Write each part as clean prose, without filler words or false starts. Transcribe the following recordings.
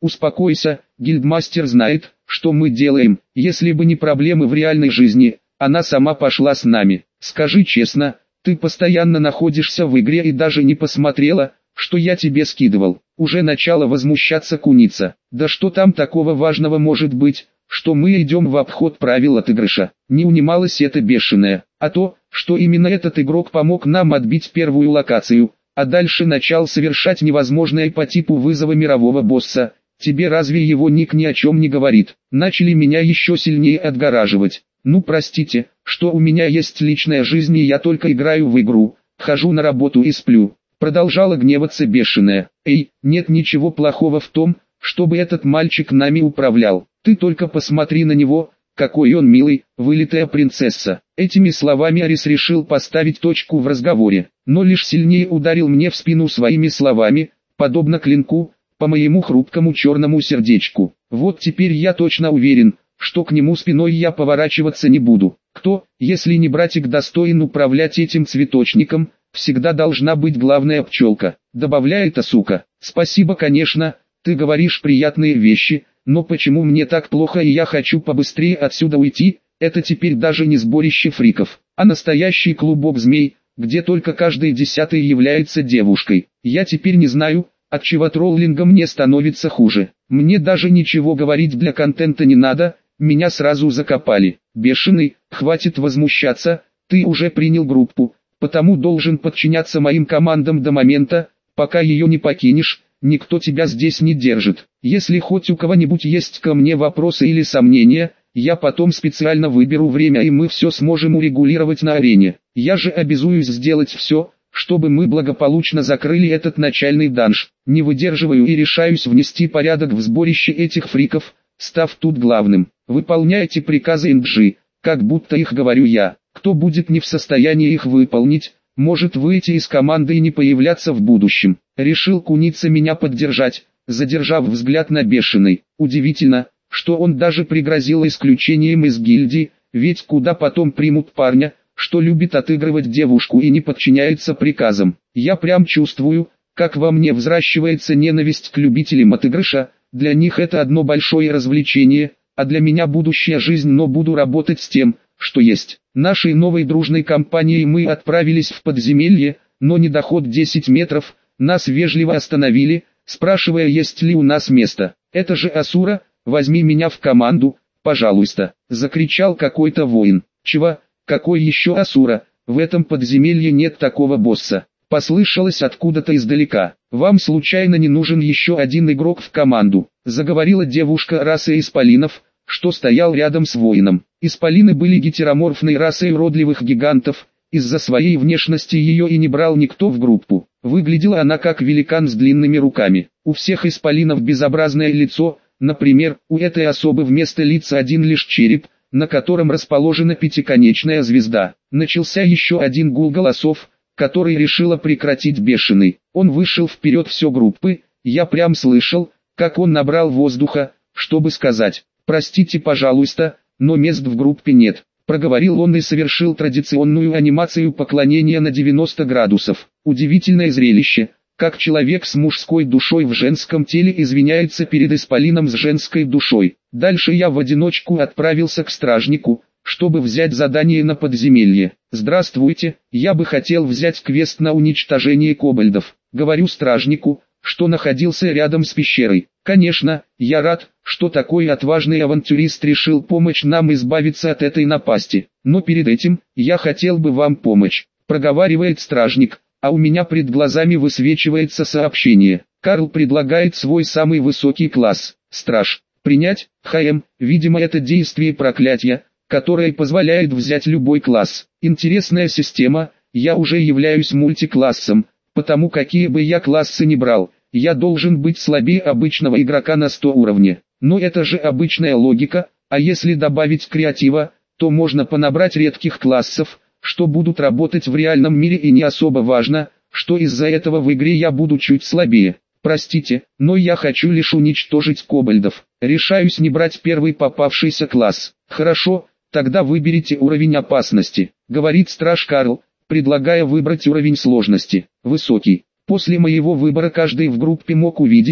Успокойся, гильдмастер знает, что мы делаем. Если бы не проблемы в реальной жизни, она сама пошла с нами. Скажи честно, ты постоянно находишься в игре и даже не посмотрела, что я тебе скидывал. Уже начала возмущаться куница. Да что там такого важного может быть, что мы идем в обход правил отыгрыша? Не унималась эта бешеная. А то, что именно этот игрок помог нам отбить первую локацию, а дальше начал совершать невозможное по типу вызова мирового босса. Тебе разве его ник ни о чем не говорит? Начали меня еще сильнее отгораживать. Ну простите, что у меня есть личная жизнь и я только играю в игру, хожу на работу и сплю. Продолжала гневаться бешеная. Эй, нет ничего плохого в том, чтобы этот мальчик нами управлял. Ты только посмотри на него, какой он милый, вылитая принцесса. Этими словами Арис решил поставить точку в разговоре, но лишь сильнее ударил мне в спину своими словами, подобно клинку, по моему хрупкому черному сердечку. Вот теперь я точно уверен, что к нему спиной я поворачиваться не буду. Кто, если не братик, достоин управлять этим цветочником? Всегда должна быть главная пчелка, добавляет сука. Спасибо, конечно, ты говоришь приятные вещи, но почему мне так плохо и я хочу побыстрее отсюда уйти? Это теперь даже не сборище фриков, а настоящий клубок змей, где только каждый 10-й является девушкой. Я теперь не знаю, отчего троллинга мне становится хуже. Мне даже ничего говорить для контента не надо, меня сразу закопали. Бешеный, хватит возмущаться, ты уже принял группу, потому должен подчиняться моим командам до момента, пока ее не покинешь. Никто тебя здесь не держит. Если хоть у кого-нибудь есть ко мне вопросы или сомнения, я потом специально выберу время и мы все сможем урегулировать на арене. Я же обязуюсь сделать все, чтобы мы благополучно закрыли этот начальный данж. Не выдерживаю и решаюсь внести порядок в сборище этих фриков, став тут главным. Выполняйте приказы Инджи, как будто их говорю я. Кто будет не в состоянии их выполнить, может выйти из команды и не появляться в будущем. Решил куница меня поддержать, задержав взгляд на бешеный. Удивительно, что он даже пригрозил исключением из гильдии, ведь куда потом примут парня, что любит отыгрывать девушку и не подчиняется приказам. Я прям чувствую, как во мне взращивается ненависть к любителям отыгрыша. Для них это одно большое развлечение, а для меня будущая жизнь, но буду работать с тем, что есть. Нашей новой дружной компанией мы отправились в подземелье, но не доход 10 метров, нас вежливо остановили, спрашивая, есть ли у нас место. Это же Асура, возьми меня в команду, пожалуйста, закричал какой-то воин. Чего? Какой еще Асура? В этом подземелье нет такого босса. Послышалось откуда-то издалека. Вам случайно не нужен еще один игрок в команду? Заговорила девушка расы исполинов, что стоял рядом с воином. Исполины были гетероморфной расой уродливых гигантов, из-за своей внешности ее и не брал никто в группу. Выглядела она как великан с длинными руками. У всех исполинов безобразное лицо, например, у этой особы вместо лица один лишь череп, на котором расположена пятиконечная звезда. Начался еще один гул голосов, который решила прекратить бешеный. Он вышел вперед все группы, я прям слышал, как он набрал воздуха, чтобы сказать: «Простите, пожалуйста, но мест в группе нет», проговорил он и совершил традиционную анимацию поклонения на 90 градусов. Удивительное зрелище, как человек с мужской душой в женском теле извиняется перед исполином с женской душой. Дальше я в одиночку отправился к стражнику, чтобы взять задание на подземелье. «Здравствуйте, я бы хотел взять квест на уничтожение кобальдов», говорю стражнику, что находился рядом с пещерой. «Конечно, я рад, что такой отважный авантюрист решил помочь нам избавиться от этой напасти. Но перед этим, я хотел бы вам помочь», проговаривает стражник, а у меня пред глазами высвечивается сообщение. Карл предлагает свой самый высокий класс. Страж. Принять, ХМ, видимо это действие проклятия, которое позволяет взять любой класс. Интересная система, я уже являюсь мультиклассом, потому какие бы я классы ни брал, я должен быть слабее обычного игрока на 100 уровне. Но это же обычная логика, а если добавить креатива, то можно понабрать редких классов, что будут работать в реальном мире, и не особо важно, что из-за этого в игре я буду чуть слабее. Простите, но я хочу лишь уничтожить кобальдов. Решаюсь не брать первый попавшийся класс. Хорошо, тогда выберите уровень опасности, говорит страж Карл, предлагая выбрать уровень сложности. Высокий. После моего выбора каждый в группе мог увидеть,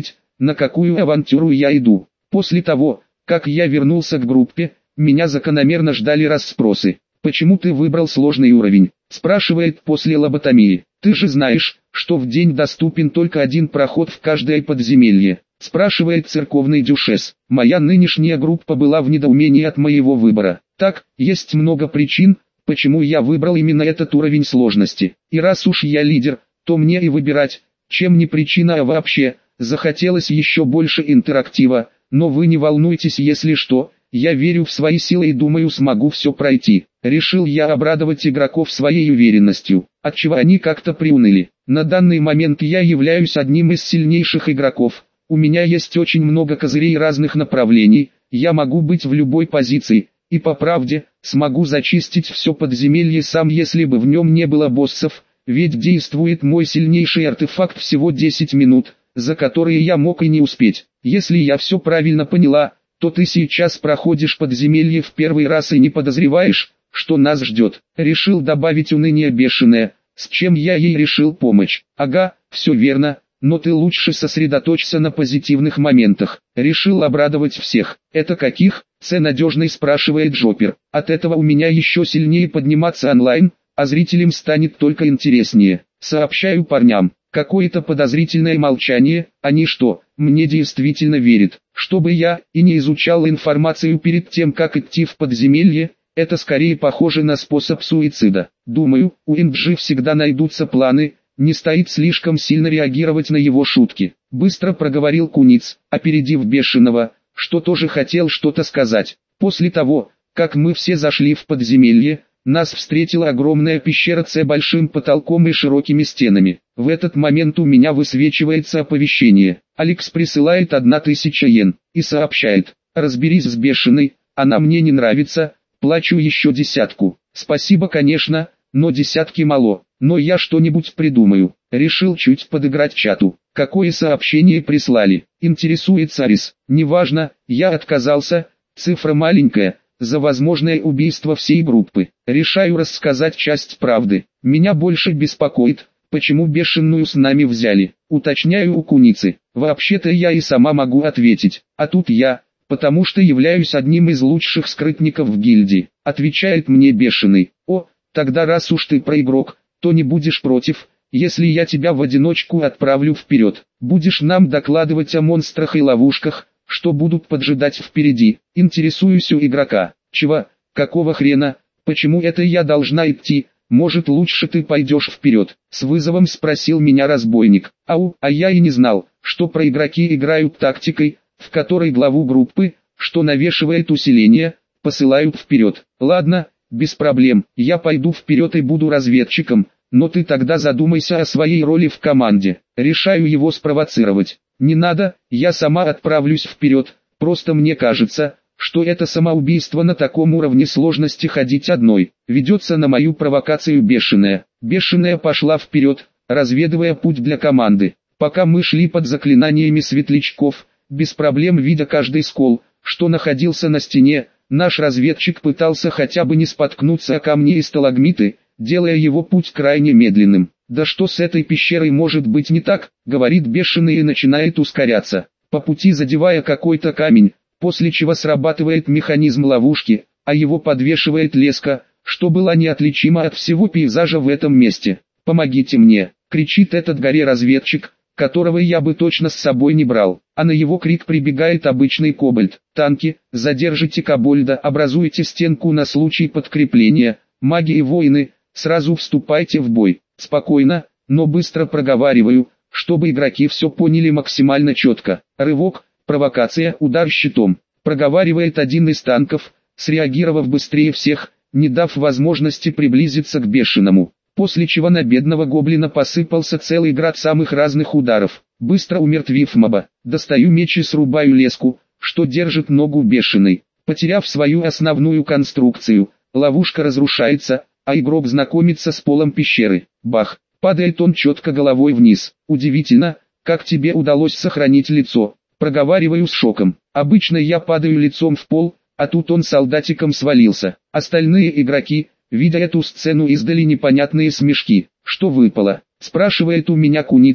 на какую авантюру я иду. После того, как я вернулся к группе, меня закономерно ждали расспросы. «Почему ты выбрал сложный уровень?» – спрашивает после лоботомии. «Ты же знаешь, что в день доступен только один проход в каждое подземелье», – спрашивает церковный дюшес. Моя нынешняя группа была в недоумении от моего выбора. Так, есть много причин, почему я выбрал именно этот уровень сложности. И раз уж я лидер, то мне и выбирать, чем не причина, а вообще, захотелось еще больше интерактива, но вы не волнуйтесь, если что, я верю в свои силы и думаю, смогу все пройти. Решил я обрадовать игроков своей уверенностью, отчего они как-то приуныли. На данный момент я являюсь одним из сильнейших игроков, у меня есть очень много козырей разных направлений, я могу быть в любой позиции, и по правде, смогу зачистить все подземелье сам, если бы в нем не было боссов, ведь действует мой сильнейший артефакт всего 10 минут, за которые я мог и не успеть. Если я все правильно поняла, то ты сейчас проходишь подземелье в первый раз и не подозреваешь, что нас ждет. Решил добавить уныние бешеное, с чем я ей решил помочь. Ага, все верно, но ты лучше сосредоточься на позитивных моментах. Решил обрадовать всех. Это каких? Надежный, спрашивает Джопер. От этого у меня еще сильнее подниматься онлайн, а зрителям станет только интереснее. Сообщаю парням. Какое-то подозрительное молчание, они что, мне действительно верят, чтобы я и не изучал информацию перед тем, как идти в подземелье, это скорее похоже на способ суицида. Думаю, у Инджи всегда найдутся планы, не стоит слишком сильно реагировать на его шутки. Быстро проговорил Куниц, опередив бешеного, что тоже хотел что-то сказать. После того, как мы все зашли в подземелье, нас встретила огромная пещера с большим потолком и широкими стенами. В этот момент у меня высвечивается оповещение. Алекс присылает 1000 йен и сообщает: разберись с бешеной, она мне не нравится, плачу еще 10. Спасибо, конечно, но 10 мало, но я что-нибудь придумаю. Решил чуть подыграть чату. Какое сообщение прислали? Интересуется Арис. Неважно, я отказался, цифра маленькая. За возможное убийство всей группы. Решаю рассказать часть правды. Меня больше беспокоит, почему бешеную с нами взяли. Уточняю у Куницы. Вообще-то я и сама могу ответить. А тут я, потому что являюсь одним из лучших скрытников в гильдии. Отвечает мне бешеный. О, тогда раз уж ты проигрок, то не будешь против, если я тебя в одиночку отправлю вперед. Будешь нам докладывать о монстрах и ловушках, что будут поджидать впереди. Интересуюсь у игрока. Чего? Какого хрена? Почему это я должна идти? Может, лучше ты пойдешь вперед? С вызовом спросил меня разбойник. Ау, а я и не знал, что проигроки играют тактикой, в которой главу группы, что навешивает усиление, посылают вперед. Ладно, без проблем, я пойду вперед и буду разведчиком, но ты тогда задумайся о своей роли в команде. Решаю его спровоцировать. Не надо, я сама отправлюсь вперед, просто мне кажется, что это самоубийство на таком уровне сложности ходить одной. Ведется на мою провокацию бешеная. Бешеная пошла вперед, разведывая путь для команды. Пока мы шли под заклинаниями светлячков, без проблем видя каждый скол, что находился на стене, наш разведчик пытался хотя бы не споткнуться о камни и сталагмиты, делая его путь крайне медленным. «Да что с этой пещерой может быть не так?» — говорит бешеный и начинает ускоряться, по пути задевая какой-то камень, после чего срабатывает механизм ловушки, а его подвешивает леска, что было неотличимо от всего пейзажа в этом месте. «Помогите мне!» — кричит этот горе-разведчик, которого я бы точно с собой не брал, а на его крик прибегает обычный кобальт. «Танки, задержите кобальда, образуйте стенку на случай подкрепления, маги и воины, сразу вступайте в бой». Спокойно, но быстро проговариваю, чтобы игроки все поняли максимально четко. Рывок, провокация, удар щитом. Проговаривает один из танков, среагировав быстрее всех, не дав возможности приблизиться к бешеному. После чего на бедного гоблина посыпался целый град самых разных ударов. Быстро умертвив моба, достаю меч и срубаю леску, что держит ногу бешеной. Потеряв свою основную конструкцию, ловушка разрушается, а игрок знакомится с полом пещеры. Бах! Падает он четко головой вниз. Удивительно, как тебе удалось сохранить лицо. Проговариваю с шоком. Обычно я падаю лицом в пол, а тут он солдатиком свалился. Остальные игроки, видя эту сцену, издали непонятные смешки. Что выпало? Спрашивает у меня Куница,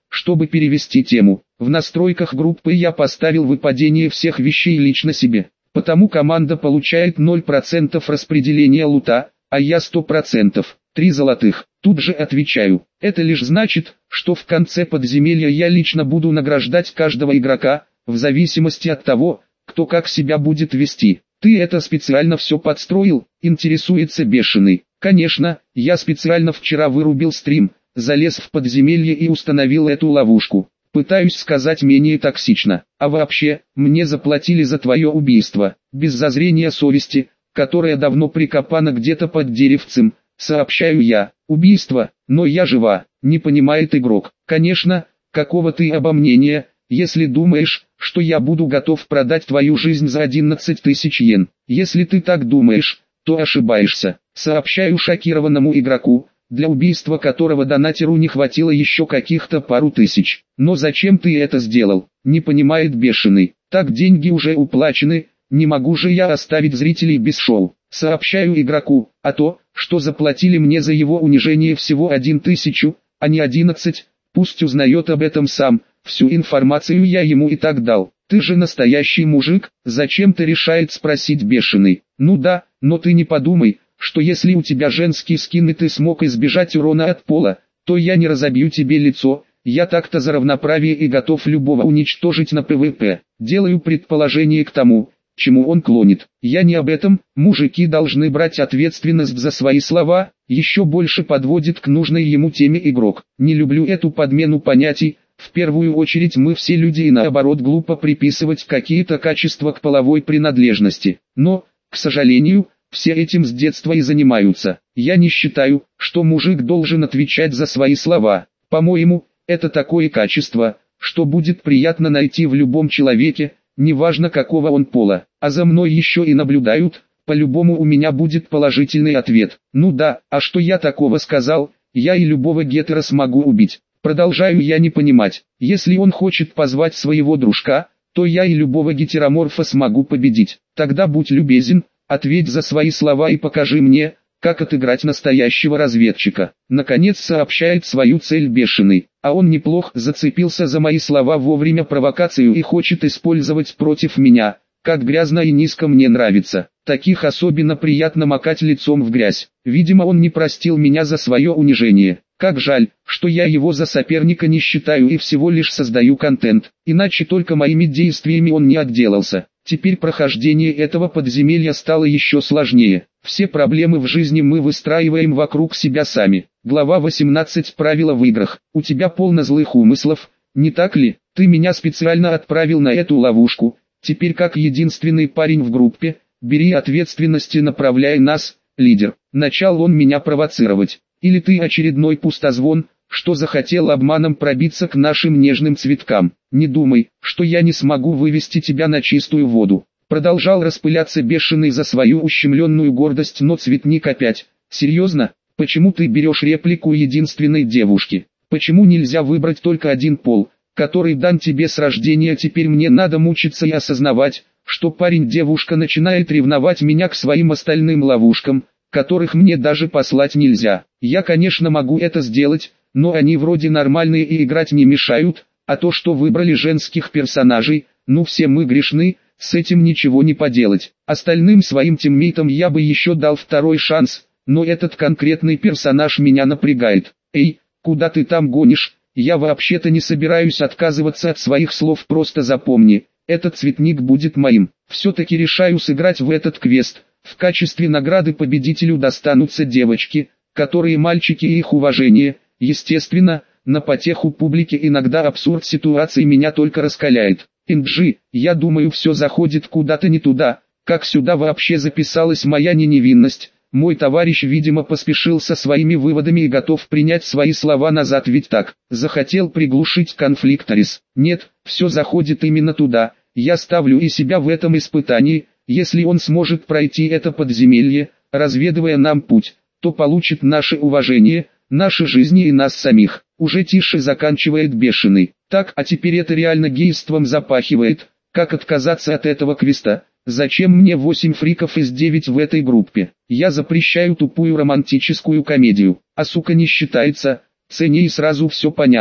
чтобы перевести тему. В настройках группы я поставил выпадение всех вещей лично себе. Потому команда получает 0% распределения лута, а я 100%. 3 золотых. Тут же отвечаю. Это лишь значит, что в конце подземелья я лично буду награждать каждого игрока, в зависимости от того, кто как себя будет вести. Ты это специально все подстроил, интересуется Бешеный. Конечно, я специально вчера вырубил стрим, залез в подземелье и установил эту ловушку. Пытаюсь сказать менее токсично. А вообще, мне заплатили за твое убийство, без зазрения совести, которое давно прикопано где-то под деревцем, сообщаю я. Убийство, но я жива, не понимает игрок. Конечно, какого ты обо мнения, если думаешь, что я буду готов продать твою жизнь за 11 тысяч йен. Если ты так думаешь, то ошибаешься. Сообщаю шокированному игроку, для убийства которого донатеру не хватило еще каких-то пару тысяч. Но зачем ты это сделал, не понимает Бешеный. Так деньги уже уплачены, не могу же я оставить зрителей без шоу. Сообщаю игроку, а то, что заплатили мне за его унижение всего 1000, а не 11, пусть узнает об этом сам, всю информацию я ему и так дал. Ты же настоящий мужик, зачем-то решает спросить Бешеный. Ну да, но ты не подумай, что если у тебя женский скин и ты смог избежать урона от пола, то я не разобью тебе лицо, я так-то за равноправие и готов любого уничтожить на ПВП. Делаю предположение к тому, чему он клонит. Я не об этом, мужики должны брать ответственность за свои слова, еще больше подводит к нужной ему теме игрок. Не люблю эту подмену понятий, в первую очередь мы все люди и наоборот глупо приписывать какие-то качества к половой принадлежности. Но, к сожалению, все этим с детства и занимаются. Я не считаю, что мужик должен отвечать за свои слова. По-моему, это такое качество, что будет приятно найти в любом человеке, неважно какого он пола. А за мной еще и наблюдают, по-любому у меня будет положительный ответ. Ну да, а что я такого сказал, я и любого гетера смогу убить. Продолжаю я не понимать, если он хочет позвать своего дружка, то я и любого гетероморфа смогу победить. Тогда будь любезен, ответь за свои слова и покажи мне, как отыграть настоящего разведчика. Наконец сообщает свою цель Бешеный, а он неплохо зацепился за мои слова вовремя провокацию и хочет использовать против меня, как грязно и низко мне нравится. Таких особенно приятно макать лицом в грязь. Видимо, он не простил меня за свое унижение. Как жаль, что я его за соперника не считаю и всего лишь создаю контент, иначе только моими действиями он не отделался. Теперь прохождение этого подземелья стало еще сложнее. Все проблемы в жизни мы выстраиваем вокруг себя сами. Глава 18. Правила в играх. У тебя полно злых умыслов, не так ли? Ты меня специально отправил на эту ловушку. Теперь как единственный парень в группе, бери ответственность и направляй нас, лидер. Начал он меня провоцировать. Или ты очередной пустозвон, что захотел обманом пробиться к нашим нежным цветкам. Не думай, что я не смогу вывести тебя на чистую воду. Продолжал распыляться Бешеный за свою ущемленную гордость, но цветник опять. Серьезно? Почему ты берешь реплику единственной девушки? Почему нельзя выбрать только один пол, который дан тебе с рождения? Теперь мне надо мучиться и осознавать, что парень-девушка начинает ревновать меня к своим остальным ловушкам, которых мне даже послать нельзя. Я, конечно, могу это сделать, но они вроде нормальные и играть не мешают, а то, что выбрали женских персонажей, ну все мы грешны, с этим ничего не поделать. Остальным своим тиммейтам я бы еще дал второй шанс, но этот конкретный персонаж меня напрягает. Эй, куда ты там гонишь? Я вообще-то не собираюсь отказываться от своих слов, просто запомни, этот цветник будет моим. Все-таки решаю сыграть в этот квест. В качестве награды победителю достанутся девочки, которые мальчики и их уважение. Естественно, на потеху публики иногда абсурд ситуации меня только раскаляет. NG, я думаю, все заходит куда-то не туда, как сюда вообще записалась моя невинность. Мой товарищ, видимо, поспешил со своими выводами и готов принять свои слова назад, ведь так, захотел приглушить конфликторис. Нет, все заходит именно туда, я ставлю и себя в этом испытании. Если он сможет пройти это подземелье, разведывая нам путь, то получит наше уважение, наши жизни и нас самих. Уже тише заканчивает Бешеный. Так, а теперь это реально гейством запахивает. Как отказаться от этого квеста? Зачем мне 8 фриков из 9 в этой группе? Я запрещаю тупую романтическую комедию. А сука не считается, цене и сразу все понятно.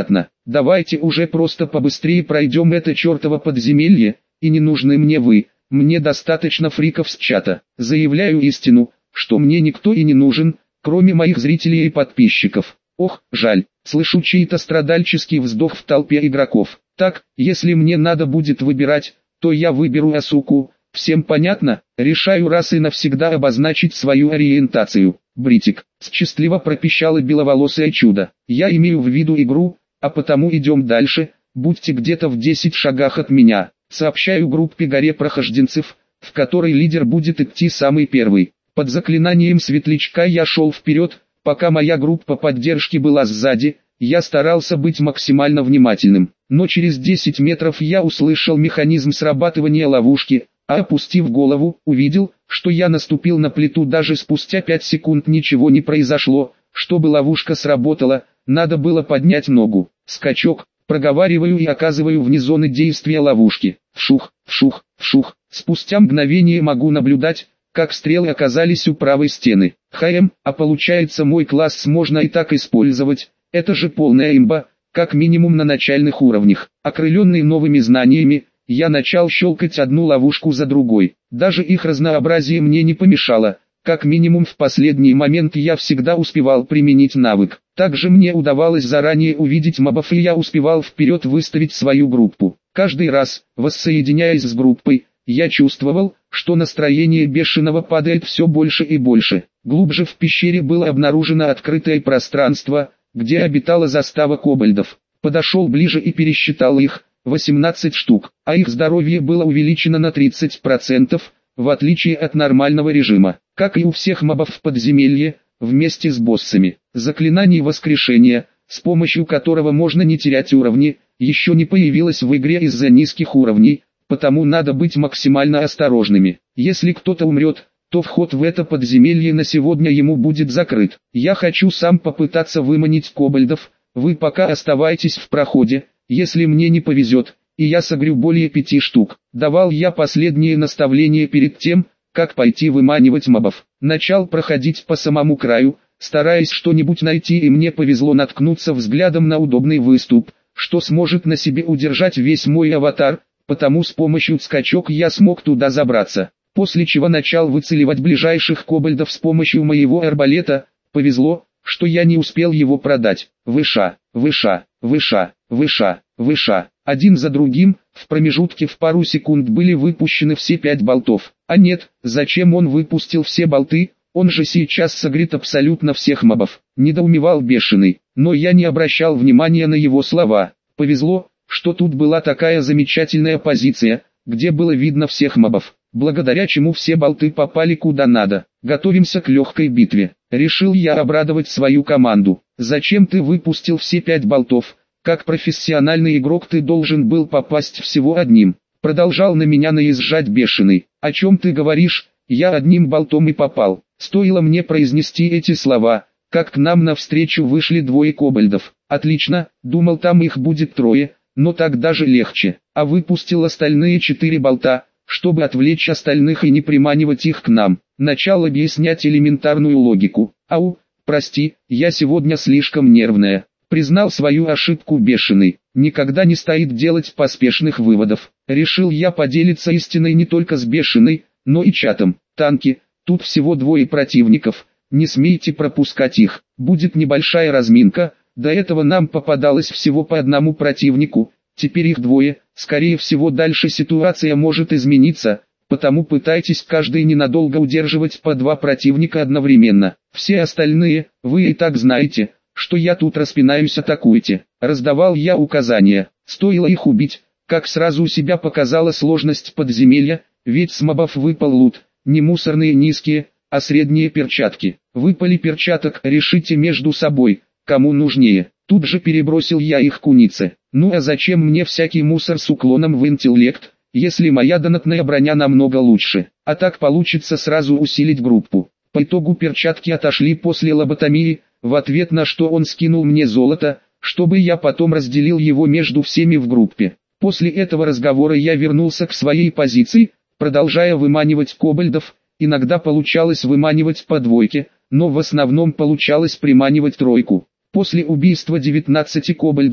Давайте уже просто побыстрее пройдем это чертово подземелье, и не нужны мне вы, мне достаточно фриков с чата. Заявляю истину, что мне никто и не нужен, кроме моих зрителей и подписчиков. Ох, жаль, слышу чей-то страдальческий вздох в толпе игроков. Так, если мне надо будет выбирать, то я выберу Асуку. Всем понятно? Решаю раз и навсегда обозначить свою ориентацию. Бритик, счастливо пропищало беловолосое чудо. Я имею в виду игру, а потому идем дальше, будьте где-то в 10 шагах от меня. Сообщаю группе горе прохожденцев, в которой лидер будет идти самый первый. Под заклинанием светлячка я шел вперед, пока моя группа поддержки была сзади. Я старался быть максимально внимательным, но через 10 метров я услышал механизм срабатывания ловушки, а опустив голову, увидел, что я наступил на плиту. Даже спустя 5 секунд ничего не произошло. Чтобы ловушка сработала, надо было поднять ногу. Скачок, проговариваю и оказываю вне зоны действия ловушки. Вшух, вшух, вшух. Спустя мгновение могу наблюдать, как стрелы оказались у правой стены. А получается мой класс можно и так использовать. Это же полная имба, как минимум на начальных уровнях. Окрыленный новыми знаниями, я начал щелкать одну ловушку за другой. Даже их разнообразие мне не помешало. Как минимум в последний момент я всегда успевал применить навык. Также мне удавалось заранее увидеть мобов, и я успевал вперед выставить свою группу. Каждый раз, воссоединяясь с группой, я чувствовал, что настроение бешеного падает все больше и больше. Глубже в пещере было обнаружено открытое пространство, где обитала застава кобальдов. Подошел ближе и пересчитал их, 18 штук, а их здоровье было увеличено на 30%, в отличие от нормального режима. Как и у всех мобов в подземелье, вместе с боссами. Заклинание воскрешения, с помощью которого можно не терять уровни, еще не появилось в игре из-за низких уровней, потому надо быть максимально осторожными. Если кто-то умрет, то вход в это подземелье на сегодня ему будет закрыт. Я хочу сам попытаться выманить кобальдов, вы пока оставайтесь в проходе, если мне не повезет, и я согрю более 5 штук. Давал я последние наставления перед тем, как пойти выманивать мобов. Начал проходить по самому краю, стараясь что-нибудь найти, и мне повезло наткнуться взглядом на удобный выступ, что сможет на себе удержать весь мой аватар, потому с помощью скачок я смог туда забраться. После чего начал выцеливать ближайших кобальдов с помощью моего арбалета. Повезло, что я не успел его продать. Выша, выша, выша, выша, выша. Один за другим, в промежутке в пару секунд были выпущены все 5 болтов. А нет, зачем он выпустил все болты? Он же сейчас согрет абсолютно всех мобов. Недоумевал бешеный, но я не обращал внимания на его слова. Повезло, что тут была такая замечательная позиция, где было видно всех мобов, благодаря чему все болты попали куда надо. Готовимся к легкой битве. Решил я обрадовать свою команду. Зачем ты выпустил все 5 болтов? Как профессиональный игрок ты должен был попасть всего одним. Продолжал на меня наезжать бешеный. О чем ты говоришь? Я одним болтом и попал. Стоило мне произнести эти слова, как к нам навстречу вышли 2 кобальдов. Отлично, думал там их будет 3, но так даже легче. А выпустил остальные 4 болта, чтобы отвлечь остальных и не приманивать их к нам. Начал объяснять элементарную логику. Ау, прости, я сегодня слишком нервная. Признал свою ошибку бешеный. Никогда не стоит делать поспешных выводов. Решил я поделиться истиной не только с бешеной, но и чатом. Танки, тут всего 2 противников, не смейте пропускать их. Будет небольшая разминка, до этого нам попадалось всего по одному противнику, теперь их 2, скорее всего дальше ситуация может измениться, потому пытайтесь каждый ненадолго удерживать по 2 противника одновременно. Все остальные, вы и так знаете, что я тут распинаюсь, атакуйте. Раздавал я указания, стоило их убить, как сразу у себя показала сложность подземелья, ведь с мобов выпал лут, не мусорные низкие, а средние перчатки. Выпали перчаток, решите между собой, кому нужнее. Тут же перебросил я их кунице. Ну а зачем мне всякий мусор с уклоном в интеллект, если моя донатная броня намного лучше. А так получится сразу усилить группу. По итогу перчатки отошли после лоботомии, в ответ на что он скинул мне золото, чтобы я потом разделил его между всеми в группе. После этого разговора я вернулся к своей позиции, продолжая выманивать кобальдов. Иногда получалось выманивать по 2, но в основном получалось приманивать 3. После убийства 19 кобальдов,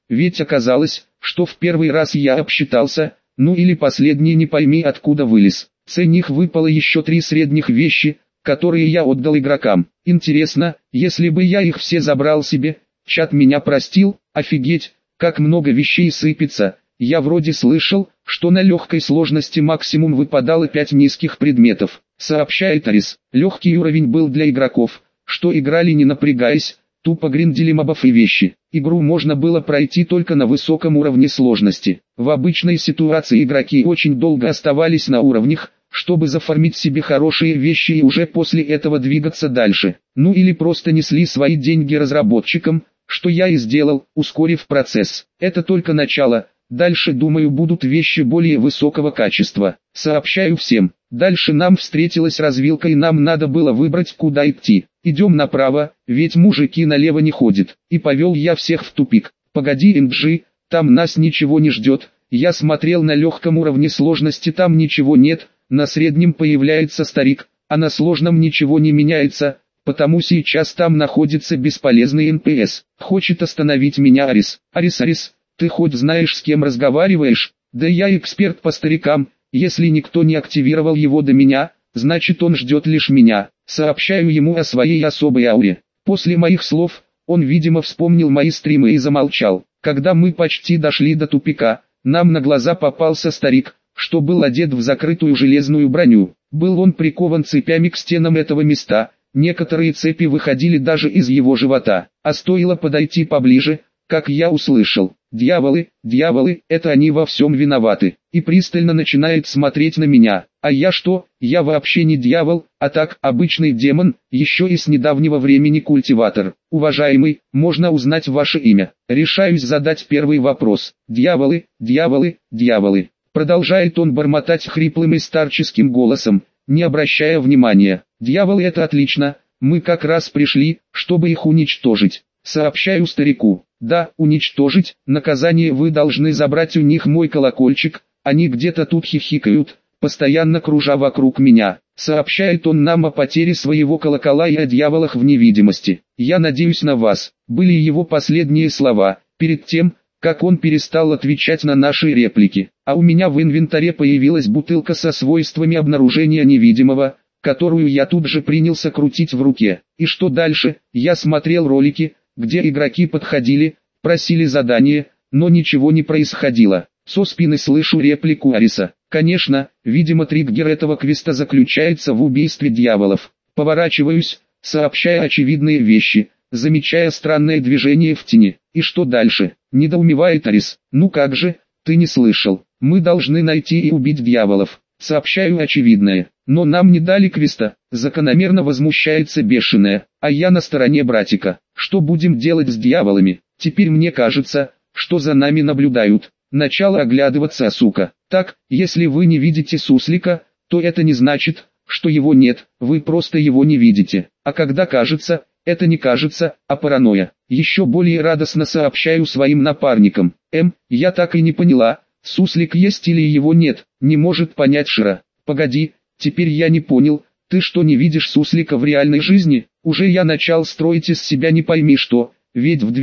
ведь оказалось, что в первый раз я обсчитался, ну или последний не пойми откуда вылез. С них выпало еще 3 средних вещи, которые я отдал игрокам. Интересно, если бы я их все забрал себе, чат меня простил? Офигеть, как много вещей сыпется. Я вроде слышал, что на легкой сложности максимум выпадало 5 низких предметов. Сообщает Арис, легкий уровень был для игроков, что играли не напрягаясь, тупо гриндили мобов и вещи. Игру можно было пройти только на высоком уровне сложности. В обычной ситуации игроки очень долго оставались на уровнях, чтобы зафармить себе хорошие вещи и уже после этого двигаться дальше. Ну или просто несли свои деньги разработчикам, что я и сделал, ускорив процесс. Это только начало, дальше, думаю, будут вещи более высокого качества. Сообщаю всем. Дальше нам встретилась развилка и нам надо было выбрать, куда идти. Идем направо, ведь мужики налево не ходят. И повел я всех в тупик. Погоди, NG, там нас ничего не ждет. Я смотрел на легком уровне сложности, там ничего нет. На среднем появляется старик, а на сложном ничего не меняется, потому сейчас там находится бесполезный НПС. Хочет остановить меня Арис. Арис, ты хоть знаешь, с кем разговариваешь? Да я эксперт по старикам, если никто не активировал его до меня, значит он ждет лишь меня. Сообщаю ему о своей особой ауре. После моих слов, он видимо вспомнил мои стримы и замолчал. Когда мы почти дошли до тупика, нам на глаза попался старик, что был одет в закрытую железную броню. Был он прикован цепями к стенам этого места, некоторые цепи выходили даже из его живота. А стоило подойти поближе, как я услышал: «Дьяволы, дьяволы, это они во всем виноваты», и пристально начинает смотреть на меня. А я что? Я вообще не дьявол, а так, обычный демон, еще и с недавнего времени культиватор. Уважаемый, можно узнать ваше имя? Решаюсь задать первый вопрос. Дьяволы, дьяволы, дьяволы. Продолжает он бормотать хриплым и старческим голосом, не обращая внимания. Дьяволы, это отлично, мы как раз пришли, чтобы их уничтожить. Сообщаю старику. Да, уничтожить, наказание вы должны забрать у них мой колокольчик, они где-то тут хихикают, постоянно кружа вокруг меня. Сообщает он нам о потере своего колокола и о дьяволах в невидимости. Я надеюсь на вас, были его последние слова, перед тем, как он перестал отвечать на наши реплики. А у меня в инвентаре появилась бутылка со свойствами обнаружения невидимого, которую я тут же принялся крутить в руке. И что дальше? Я смотрел ролики, где игроки подходили, просили задание, но ничего не происходило. Со спины слышу реплику Ариса. Конечно, видимо триггер этого квеста заключается в убийстве дьяволов. Поворачиваюсь, сообщая очевидные вещи, замечая странное движение в тени. И что дальше? Недоумевает Арис. Ну как же, ты не слышал. Мы должны найти и убить дьяволов. Сообщаю очевидное. Но нам не дали квеста. Закономерно возмущается бешеная. А я на стороне братика. Что будем делать с дьяволами? Теперь мне кажется, что за нами наблюдают. Начало оглядываться, сука. Так, если вы не видите суслика, то это не значит, что его нет, вы просто его не видите. А когда кажется, это не кажется, а паранойя. Еще более радостно сообщаю своим напарникам. Я так и не поняла, суслик есть или его нет, не может понять Шира. Погоди, теперь я не понял, ты что, не видишь суслика в реальной жизни? Уже я начал строить из себя не пойми что. Ведь в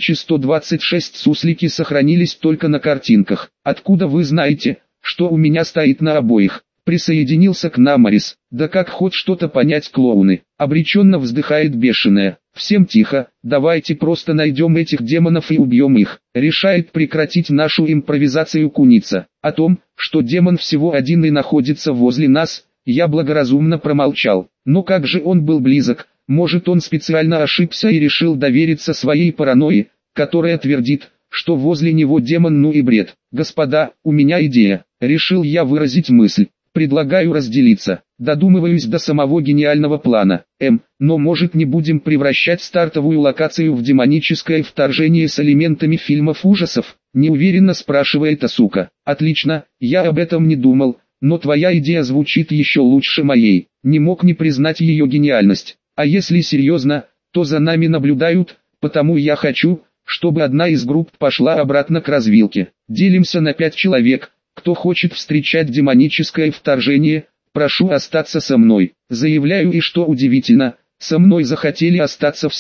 2126 суслики сохранились только на картинках. Откуда вы знаете, что у меня стоит на обоих? Присоединился к нам Арис. Да как хоть что-то понять, клоуны? Обреченно вздыхает бешеная. Всем тихо, давайте просто найдем этих демонов и убьем их. Решает прекратить нашу импровизацию куница. О том, что демон всего один и находится возле нас, я благоразумно промолчал. Но как же он был близок. Может, он специально ошибся и решил довериться своей паранойи, которая твердит, что возле него демон, ну и бред. Господа, у меня идея. Решил я выразить мысль. Предлагаю разделиться. Додумываюсь до самого гениального плана. Но может не будем превращать стартовую локацию в демоническое вторжение с элементами фильмов ужасов? Неуверенно спрашивает Асука. Отлично, я об этом не думал, но твоя идея звучит еще лучше моей. Не мог не признать ее гениальность. А если серьезно, то за нами наблюдают, потому я хочу, чтобы одна из групп пошла обратно к развилке. Делимся на 5 человек, кто хочет встречать демоническое вторжение, прошу остаться со мной. Заявляю, и что удивительно, со мной захотели остаться все.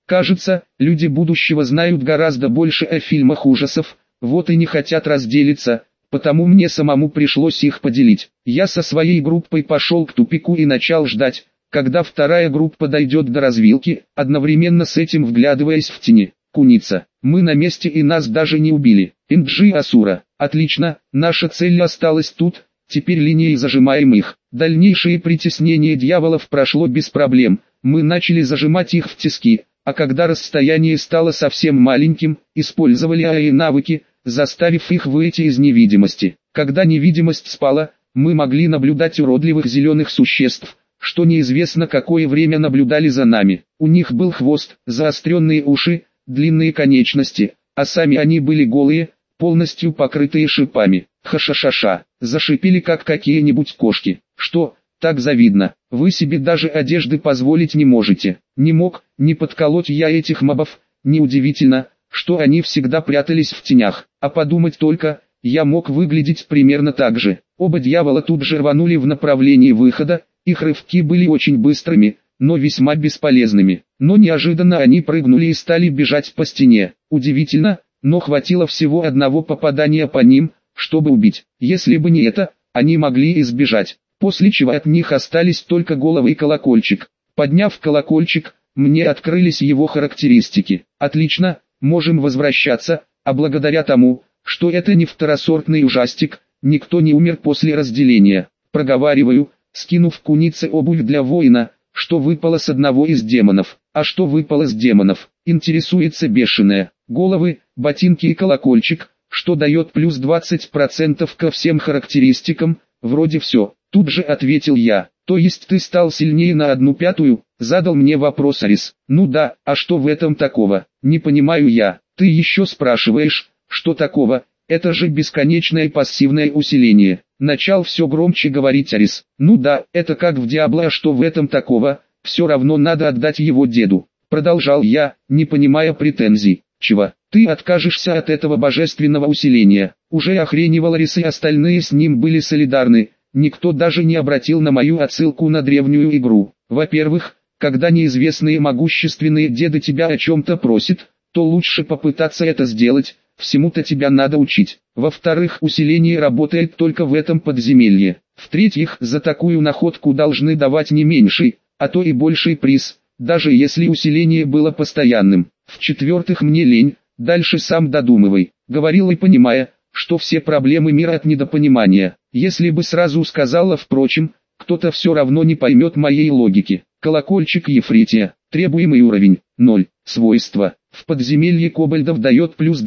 Кажется, люди будущего знают гораздо больше о фильмах ужасов, вот и не хотят разделиться, потому мне самому пришлось их поделить. Я со своей группой пошел к тупику и начал ждать, когда вторая группа дойдет до развилки, одновременно с этим вглядываясь в тени. Куница. Мы на месте и нас даже не убили. Инджи Асура. Отлично, наша цель осталась тут, теперь линией зажимаем их. Дальнейшее притеснение дьяволов прошло без проблем, мы начали зажимать их в тиски, а когда расстояние стало совсем маленьким, использовали АИ-навыки, заставив их выйти из невидимости. Когда невидимость спала, мы могли наблюдать уродливых зеленых существ, что неизвестно какое время наблюдали за нами. У них был хвост, заостренные уши, длинные конечности, а сами они были голые, полностью покрытые шипами. Ха-ша-ша-ша, зашипели как какие-нибудь кошки. Что, так завидно, вы себе даже одежды позволить не можете. Не мог, не подколоть я этих мобов, неудивительно, что они всегда прятались в тенях. А подумать только, я мог выглядеть примерно так же. Оба дьявола тут же рванули в направлении выхода, их рывки были очень быстрыми, но весьма бесполезными. Но неожиданно они прыгнули и стали бежать по стене. Удивительно, но хватило всего одного попадания по ним, чтобы убить. Если бы не это, они могли избежать. После чего от них остались только головы и колокольчик. Подняв колокольчик, мне открылись его характеристики. Отлично, можем возвращаться, а благодаря тому, что это не второсортный ужастик, никто не умер после разделения. Проговариваю, скинув кунице обувь для воина, что выпало с одного из демонов. А что выпало с демонов, интересуется бешеная. Головы, ботинки и колокольчик, что дает плюс 20% ко всем характеристикам, вроде все. Тут же ответил я. То есть ты стал сильнее на 1/5, задал мне вопрос Арис. Ну да, а что в этом такого? Не понимаю я. Ты еще спрашиваешь, что такого? Это же бесконечное пассивное усиление. Начал все громче говорить Арис. Ну да, это как в Диабло, а что в этом такого? Все равно надо отдать его деду. Продолжал я, не понимая претензий. Чего? Ты откажешься от этого божественного усиления? Уже охреневал Арис и остальные с ним были солидарны. Никто даже не обратил на мою отсылку на древнюю игру. Во-первых, когда неизвестные могущественные деды тебя о чем-то просят, то лучше попытаться это сделать, всему-то тебя надо учить. Во-вторых, усиление работает только в этом подземелье. В-третьих, за такую находку должны давать не меньший, а то и больший приз, даже если усиление было постоянным. В-четвертых, мне лень, дальше сам додумывай. Говорил и понимая, что все проблемы мира от недопонимания. Если бы сразу сказала, впрочем, кто-то все равно не поймет моей логики. Колокольчик Ефрития, требуемый уровень, 0, свойства. В подземелье кобальдов дает плюс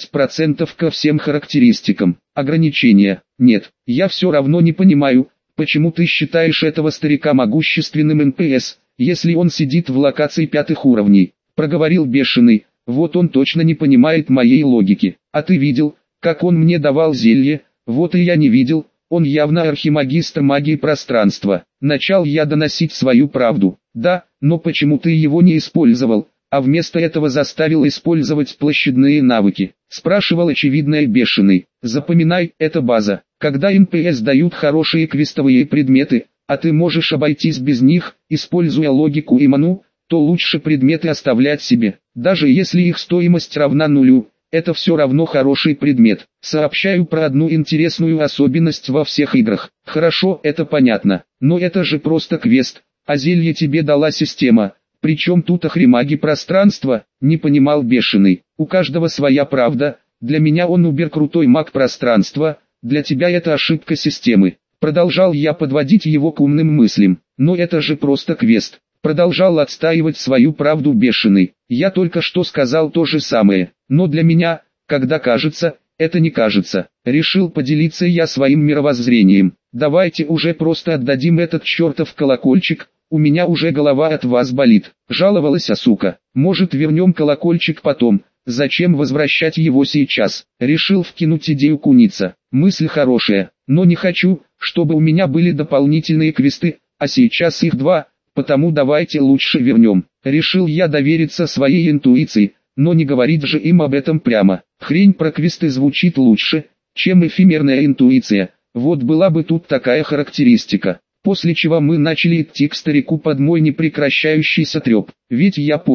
20% ко всем характеристикам. Ограничения, нет. Я все равно не понимаю, почему ты считаешь этого старика могущественным НПС, если он сидит в локации 5 уровней. Проговорил бешеный, вот он точно не понимает моей логики. А ты видел, как он мне давал зелье? Вот и я не видел, он явно архимагистр магии пространства. Начал я доносить свою правду. Да, но почему ты его не использовал, а вместо этого заставил использовать площадные навыки? Спрашивал очевидное бешеный. Запоминай, это база. Когда НПС дают хорошие квестовые предметы, а ты можешь обойтись без них, используя логику и ману, то лучше предметы оставлять себе. Даже если их стоимость равна нулю, это все равно хороший предмет. Сообщаю про одну интересную особенность во всех играх. Хорошо, это понятно, но это же просто квест, а зелье тебе дала система. Причем тут архимаги пространства, не понимал бешеный. У каждого своя правда, для меня он убер крутой маг пространства, для тебя это ошибка системы. Продолжал я подводить его к умным мыслям. Но это же просто квест. Продолжал отстаивать свою правду бешеный. Я только что сказал то же самое. Но для меня, когда кажется, это не кажется. Решил поделиться я своим мировоззрением. Давайте уже просто отдадим этот чертов колокольчик, у меня уже голова от вас болит. Жаловалась сука. Может, вернем колокольчик потом, зачем возвращать его сейчас? Решил вкинуть идею куница. Мысль хорошая, но не хочу, чтобы у меня были дополнительные квесты, а сейчас их 2. Потому давайте лучше вернем. Решил я довериться своей интуиции, но не говорить же им об этом прямо. Хрень про квесты звучит лучше, чем эфемерная интуиция. Вот была бы тут такая характеристика. После чего мы начали идти к старику под мой непрекращающийся треп. Ведь я понял,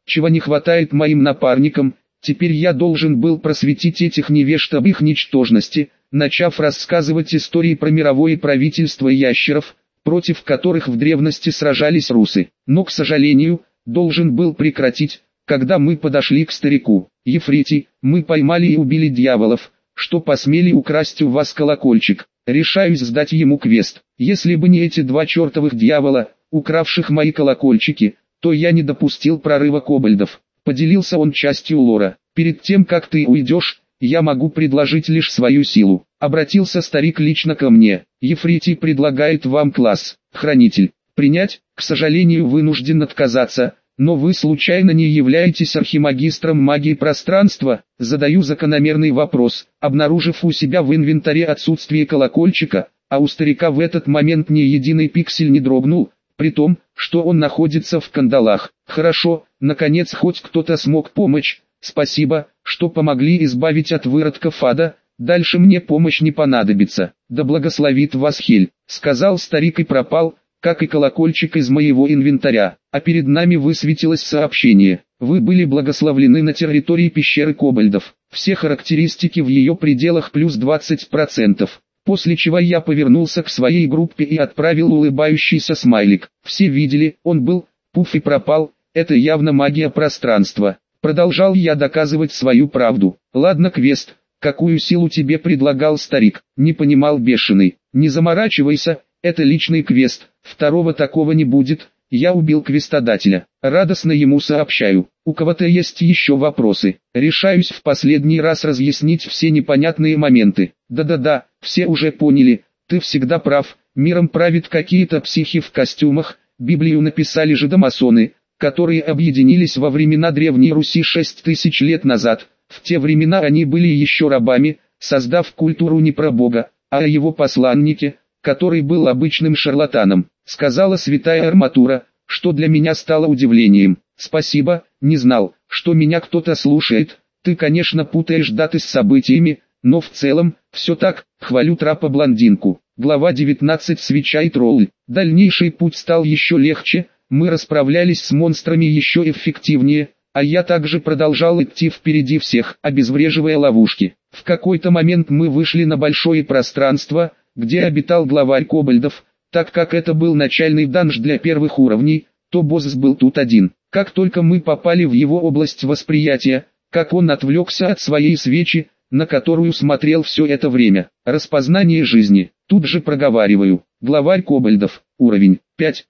чего не хватает моим напарникам. Теперь я должен был просветить этих невежд об их ничтожности, начав рассказывать истории про мировое правительство ящеров, против которых в древности сражались русы. Но, к сожалению, должен был прекратить, когда мы подошли к старику. Ефрейтий, мы поймали и убили дьяволов, что посмели украсть у вас колокольчик. Решаюсь сдать ему квест. Если бы не эти два чертовых дьявола, укравших мои колокольчики, то я не допустил прорыва кобальдов. Поделился он частью лора. Перед тем как ты уйдешь, я могу предложить лишь свою силу. Обратился старик лично ко мне. Ефрейтий предлагает вам класс «Хранитель». Принять, к сожалению, вынужден отказаться. Но вы случайно не являетесь архимагистром магии пространства? Задаю закономерный вопрос, обнаружив у себя в инвентаре отсутствие колокольчика, а у старика в этот момент ни единый пиксель не дрогнул, при том, что он находится в кандалах. Хорошо, наконец хоть кто-то смог помочь, спасибо, что помогли избавить от выродков ада, дальше мне помощь не понадобится. Да благословит вас Хель, сказал старик и пропал, как и колокольчик из моего инвентаря, а перед нами высветилось сообщение. Вы были благословлены на территории пещеры кобальдов. Все характеристики в ее пределах плюс 20%. После чего я повернулся к своей группе и отправил улыбающийся смайлик. Все видели, он был, пуф и пропал, это явно магия пространства. Продолжал я доказывать свою правду. Ладно, квест, какую силу тебе предлагал старик? Не понимал бешеный. Не заморачивайся, это личный квест, второго такого не будет. Я убил квестодателя. Радостно ему сообщаю. У кого-то есть еще вопросы. Решаюсь в последний раз разъяснить все непонятные моменты. Да-да-да, все уже поняли. Ты всегда прав. Миром правят какие-то психи в костюмах. Библию написали же домасоны, которые объединились во времена Древней Руси 6000 лет назад. В те времена они были еще рабами, создав культуру не про Бога, а о его посланнике, который был обычным шарлатаном. Сказала святая Арматура, что для меня стало удивлением. Спасибо, не знал, что меня кто-то слушает. Ты, конечно, путаешь даты с событиями, но в целом, все так. Хвалю трапа-блондинку. Глава 19. Свеча и троллы. Дальнейший путь стал еще легче, мы расправлялись с монстрами еще эффективнее, а я также продолжал идти впереди всех, обезвреживая ловушки. В какой-то момент мы вышли на большое пространство, где обитал главарь кобальдов. Так как это был начальный данж для первых уровней, то босс был тут один. Как только мы попали в его область восприятия, как он отвлекся от своей свечи, на которую смотрел все это время. Распознание жизни. Тут же проговариваю. Главарь кобальдов. Уровень 5.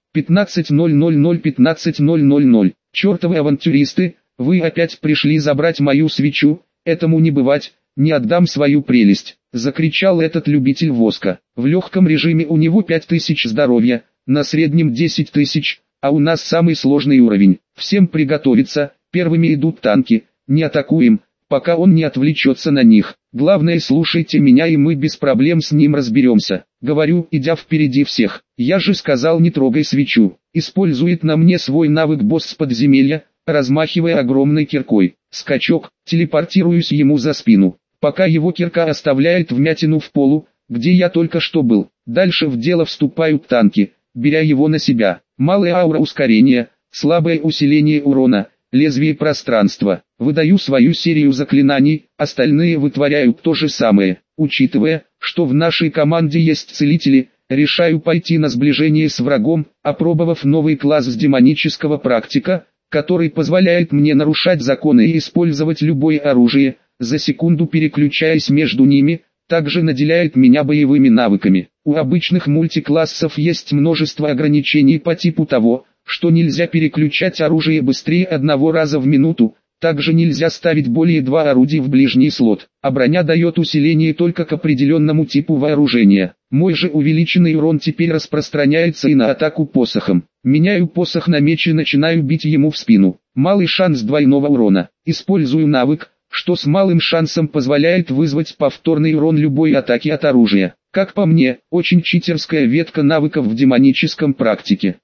15.000-15.000. Чертовы авантюристы, вы опять пришли забрать мою свечу, этому не бывать, не отдам свою прелесть. Закричал этот любитель воска. В легком режиме у него 5000 здоровья, на среднем 10 000, а у нас самый сложный уровень. Всем приготовиться, первыми идут танки, не атакуем, пока он не отвлечется на них. Главное, слушайте меня, и мы без проблем с ним разберемся. Говорю, идя впереди всех. Я же сказал, не трогай свечу. Использует на мне свой навык босс с подземелья, размахивая огромной киркой. Скачок, телепортируюсь ему за спину, пока его кирка оставляет вмятину в полу, где я только что был. Дальше в дело вступают танки, беря его на себя. Малая аура ускорения, слабое усиление урона, лезвие пространства. Выдаю свою серию заклинаний, остальные вытворяют то же самое. Учитывая, что в нашей команде есть целители, решаю пойти на сближение с врагом, опробовав новый класс демонического практика, который позволяет мне нарушать законы и использовать любое оружие, за секунду переключаясь между ними, также наделяет меня боевыми навыками. У обычных мультиклассов есть множество ограничений по типу того, что нельзя переключать оружие быстрее одного раза в минуту, также нельзя ставить более 2 орудия в ближний слот, а броня дает усиление только к определенному типу вооружения. Мой же увеличенный урон теперь распространяется и на атаку посохом. Меняю посох на меч и начинаю бить ему в спину. Малый шанс двойного урона. Использую навык, что с малым шансом позволяет вызвать повторный урон любой атаки от оружия. Как по мне, очень читерская ветка навыков в демоническом практике.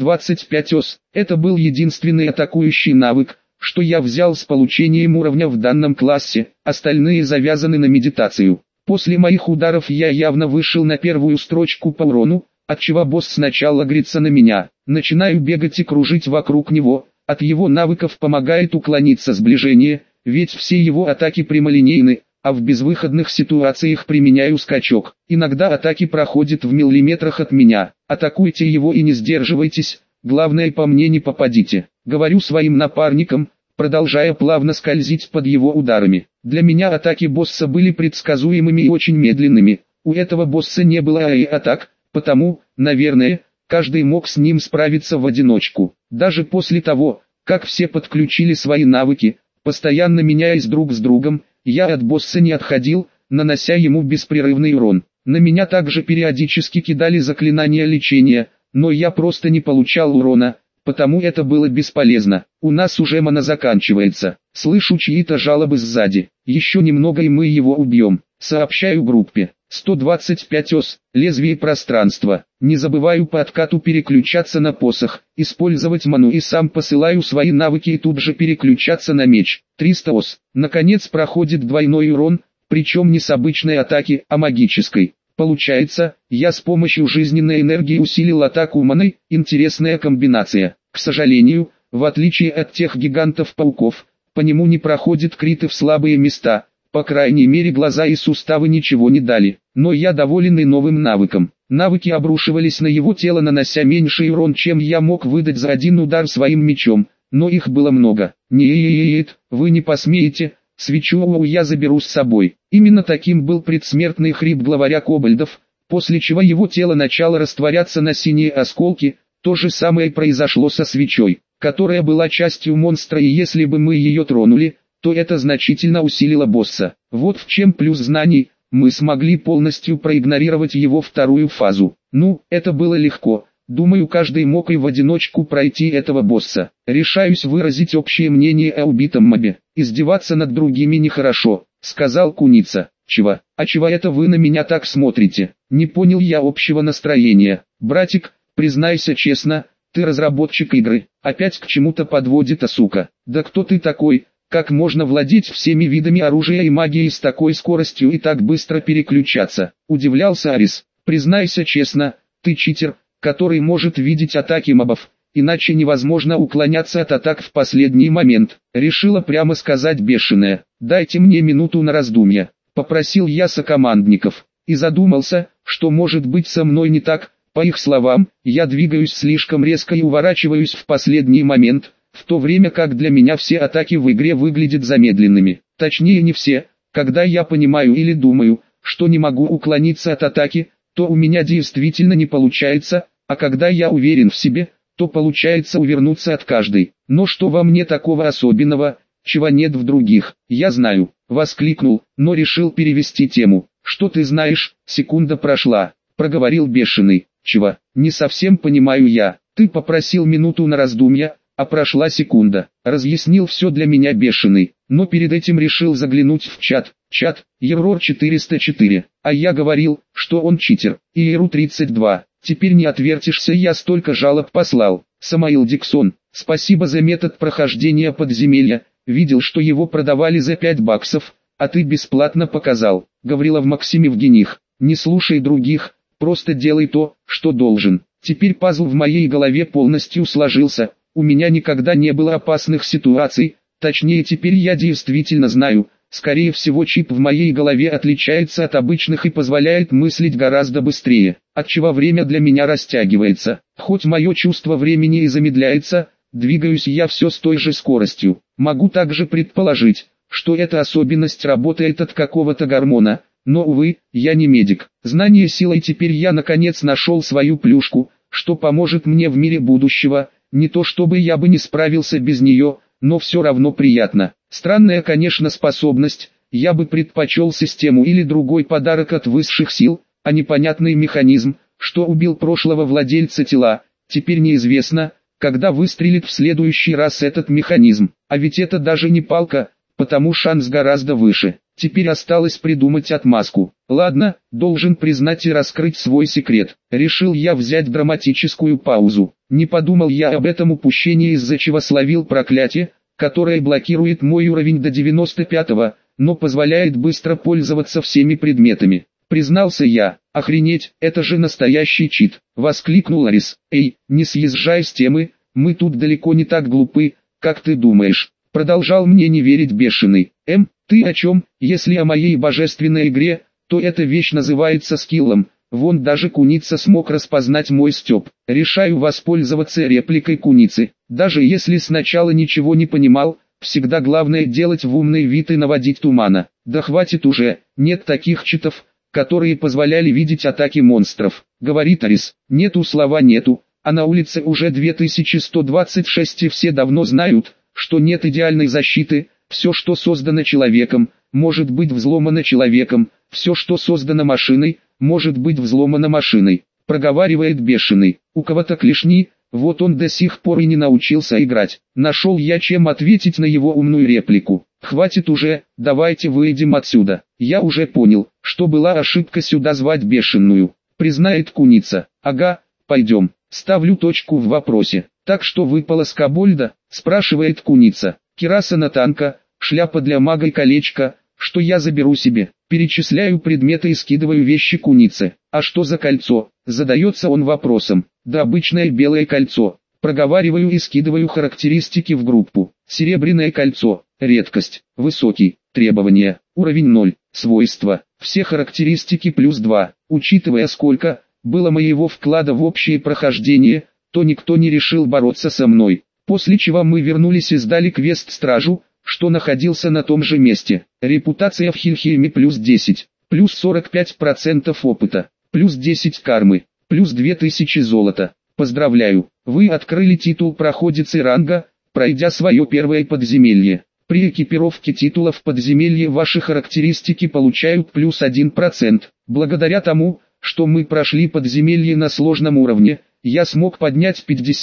125 ос. Это был единственный атакующий навык, что я взял с получением уровня в данном классе, остальные завязаны на медитацию. После моих ударов я явно вышел на первую строчку по урону, отчего босс сначала грится на меня. Начинаю бегать и кружить вокруг него, От его навыков помогает уклониться сближение, ведь все его атаки прямолинейны, а в безвыходных ситуациях применяю скачок. Иногда атаки проходят в миллиметрах от меня. Атакуйте его и не сдерживайтесь, главное, по мне не попадите. Говорю своим напарникам, продолжая плавно скользить под его ударами. Для меня атаки босса были предсказуемыми и очень медленными. У этого босса не было АИ-атак, потому, наверное, каждый мог с ним справиться в одиночку. Даже после того, как все подключили свои навыки, постоянно меняясь друг с другом, я от босса не отходил, нанося ему беспрерывный урон. На меня также периодически кидали заклинания лечения, но я просто не получал урона, потому это было бесполезно. У нас уже мана заканчивается. Слышу чьи-то жалобы сзади. Еще немного и мы его убьем. Сообщаю группе. 125 ос, лезвие пространства. Не забываю по откату переключаться на посох, использовать ману и сам посылаю свои навыки и тут же переключаться на меч. 300 ос. Наконец проходит двойной урон, причем не с обычной атаки, а магической. Получается, я с помощью жизненной энергии усилил атаку маной, интересная комбинация. К сожалению, в отличие от тех гигантов-пауков, по нему не проходит криты в слабые места. По крайней мере, глаза и суставы ничего не дали, но я доволен и новым навыком. Навыки обрушивались на его тело, нанося меньший урон, чем я мог выдать за один удар своим мечом, но их было много. Нет, вы не посмеете, свечу я заберу с собой. Именно таким был предсмертный хрип главаря кобальдов, после чего его тело начало растворяться на синие осколки. То же самое произошло со свечой, которая была частью монстра, и если бы мы ее тронули, то это значительно усилило босса. Вот в чем плюс знаний, мы смогли полностью проигнорировать его вторую фазу. Ну, это было легко, думаю, каждый мог и в одиночку пройти этого босса. Решаюсь выразить общее мнение о убитом мобе. Издеваться над другими нехорошо, сказал Куница. Чего? А чего это вы на меня так смотрите? Не понял я общего настроения. Братик, признайся честно, ты разработчик игры, опять к чему-то подводит, сука. Да кто ты такой? Как можно владеть всеми видами оружия и магии с такой скоростью и так быстро переключаться? Удивлялся Арис. Признайся честно, ты читер, который может видеть атаки мобов, иначе невозможно уклоняться от атак в последний момент. Решила прямо сказать бешеная. Дайте мне минуту на раздумья. Попросил я сокомандников. И задумался, что может быть со мной не так. По их словам, я двигаюсь слишком резко и уворачиваюсь в последний момент, в то время как для меня все атаки в игре выглядят замедленными. Точнее, не все. Когда я понимаю или думаю, что не могу уклониться от атаки, то у меня действительно не получается, а когда я уверен в себе, то получается увернуться от каждой. Но что во мне такого особенного, чего нет в других? Я знаю, воскликнул, но решил перевести тему. Что ты знаешь? Секунда прошла, проговорил бешеный. Чего? Не совсем понимаю я. Ты попросил минуту на раздумья, а прошла секунда. Разъяснил все для меня бешеный, но перед этим решил заглянуть в чат. Чат, Ерор 404. А я говорил, что он читер. И Еру 32. Теперь не отвертишься, я столько жалоб послал. Самаил Диксон, спасибо за метод прохождения подземелья. Видел, что его продавали за 5 баксов, а ты бесплатно показал. Гаврилов Максим Евгених, не слушай других, просто делай то, что должен. Теперь пазл в моей голове полностью сложился. У меня никогда не было опасных ситуаций, точнее теперь я действительно знаю, скорее всего чип в моей голове отличается от обычных и позволяет мыслить гораздо быстрее, отчего время для меня растягивается. Хоть мое чувство времени и замедляется, двигаюсь я все с той же скоростью. Могу также предположить, что эта особенность работает от какого-то гормона, но увы, я не медик. Знание силой, теперь я наконец нашел свою плюшку, что поможет мне в мире будущего. Не то чтобы я бы не справился без нее, но все равно приятно. Странная, конечно, способность, я бы предпочел систему или другой подарок от высших сил, а непонятный механизм, что убил прошлого владельца тела. Теперь неизвестно, когда выстрелит в следующий раз этот механизм. А ведь это даже не палка, потому шанс гораздо выше. Теперь осталось придумать отмазку. Ладно, должен признать и раскрыть свой секрет. Решил я взять драматическую паузу. Не подумал я об этом упущении, из-за чего словил проклятие, которое блокирует мой уровень до 95-го, но позволяет быстро пользоваться всеми предметами. Признался я. Охренеть, это же настоящий чит. Воскликнул Арис. Эй, не съезжай с темы, мы тут далеко не так глупы, как ты думаешь? Продолжал мне не верить бешеный. Ты о чем? Если о моей божественной игре, то эта вещь называется скиллом. Вон даже куница смог распознать мой стёб. Решаю воспользоваться репликой куницы. Даже если сначала ничего не понимал, всегда главное делать в умный вид и наводить тумана. Да хватит уже, нет таких читов, которые позволяли видеть атаки монстров. Говорит Арис. Нету слова нету, а на улице уже 2126 и все давно знают, что нет идеальной защиты. Все, что создано человеком, может быть взломано человеком, все, что создано машиной, может быть взломано машиной, проговаривает бешеный. У кого-то клешни, вот он до сих пор и не научился играть. Нашел я чем ответить на его умную реплику. Хватит уже, давайте выйдем отсюда. Я уже понял, что была ошибка сюда звать бешеную, признает куница. Ага, пойдем. Ставлю точку в вопросе. Так что выпало с Кобольда, спрашивает куница. Кираса на танка, шляпа для мага и колечко, что я заберу себе. Перечисляю предметы и скидываю вещи кунице. А что за кольцо? Задается он вопросом. Да обычное белое кольцо. Проговариваю и скидываю характеристики в группу. Серебряное кольцо. Редкость. Высокий. Требования. Уровень 0. Свойства. Все характеристики плюс 2. Учитывая сколько было моего вклада в общее прохождение, то никто не решил бороться со мной. После чего мы вернулись и сдали квест стражу, что находился на том же месте. Репутация в Хильхейме плюс 10, плюс 45% опыта, плюс 10 кармы, плюс 2000 золота. Поздравляю, вы открыли титул проходицы ранга, пройдя свое первое подземелье. При экипировке титула в подземелье ваши характеристики получают плюс 1%. Благодаря тому, что мы прошли подземелье на сложном уровне, я смог поднять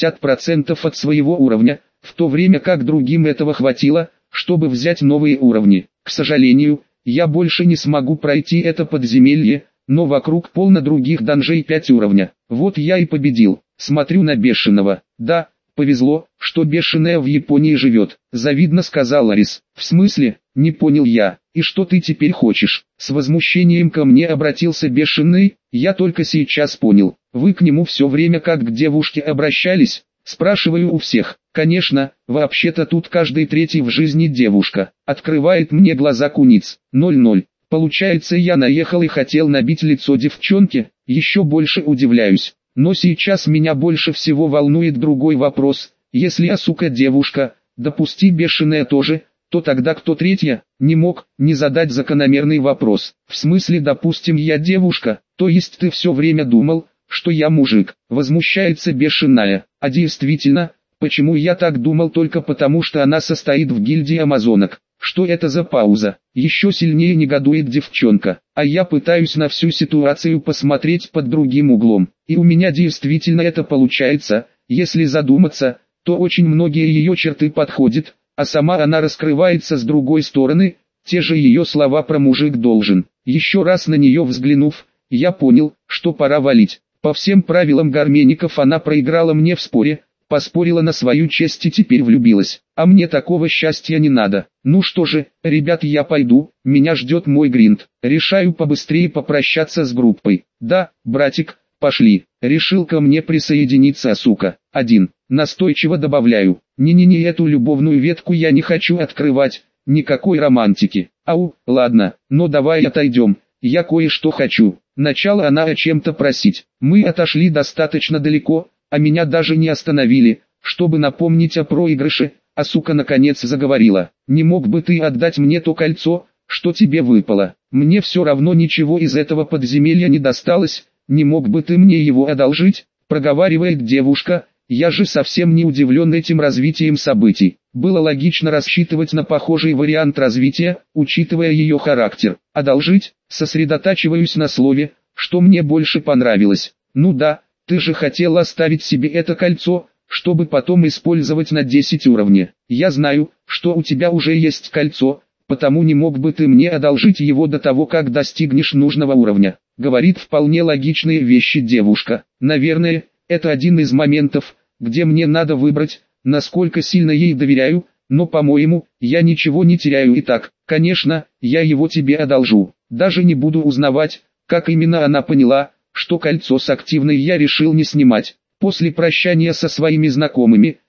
50% от своего уровня, в то время как другим этого хватило, чтобы взять новые уровни. К сожалению, я больше не смогу пройти это подземелье, но вокруг полно других данжей 5 уровня. Вот я и победил. Смотрю на бешеного. Да, повезло, что бешеная в Японии живет. Завидно сказал Арис. В смысле? Не понял я. И что ты теперь хочешь? С возмущением ко мне обратился бешеный. Я только сейчас понял. Вы к нему все время как к девушке обращались? Спрашиваю у всех. Конечно, вообще-то тут каждый третий в жизни девушка. Открывает мне глаза куниц. 0-0. Получается, я наехал и хотел набить лицо девчонке. Еще больше удивляюсь. Но сейчас меня больше всего волнует другой вопрос. Если Асука девушка, допусти бешеная тоже, то тогда кто третья? Не мог не задать закономерный вопрос. В смысле, допустим, я девушка, то есть ты все время думал, что я мужик? Возмущается бешеная. А действительно, почему я так думал? Только потому, что она состоит в гильдии амазонок. Что это за пауза? Еще сильнее негодует девчонка. А я пытаюсь на всю ситуацию посмотреть под другим углом. И у меня действительно это получается. Если задуматься, то очень многие ее черты подходят, а сама она раскрывается с другой стороны. Те же ее слова про мужик должен. Еще раз на нее взглянув, я понял, что пора валить. По всем правилам гармеников она проиграла мне в споре, поспорила на свою честь и теперь влюбилась. А мне такого счастья не надо. Ну что же, ребят, я пойду, меня ждет мой гринд. Решаю побыстрее попрощаться с группой. Да, братик, пошли. Решил ко мне присоединиться Асука. 1. Настойчиво добавляю. Не-не-не, эту любовную ветку я не хочу открывать. Никакой романтики. Ау, ладно, но давай отойдем. Я кое-что хочу. Начала она о чем-то просить. Мы отошли достаточно далеко, а меня даже не остановили, чтобы напомнить о проигрыше. Асука наконец заговорила. Не мог бы ты отдать мне то кольцо, что тебе выпало? Мне все равно ничего из этого подземелья не досталось. Не мог бы ты мне его одолжить? Проговаривает девушка. Я же совсем не удивлен этим развитием событий. Было логично рассчитывать на похожий вариант развития, учитывая ее характер. Одолжить? Сосредотачиваюсь на слове, что мне больше понравилось. Ну да, ты же хотел оставить себе это кольцо, чтобы потом использовать на 10 уровней. Я знаю, что у тебя уже есть кольцо, потому не мог бы ты мне одолжить его до того, как достигнешь нужного уровня. Говорит вполне логичные вещи девушка. Наверное, это один из моментов, где мне надо выбрать, насколько сильно ей доверяю, но по-моему, я ничего не теряю и так. Конечно, я его тебе одолжу. Даже не буду узнавать, как именно она поняла, что кольцо с активной я решил не снимать. После прощания со своими знакомыми,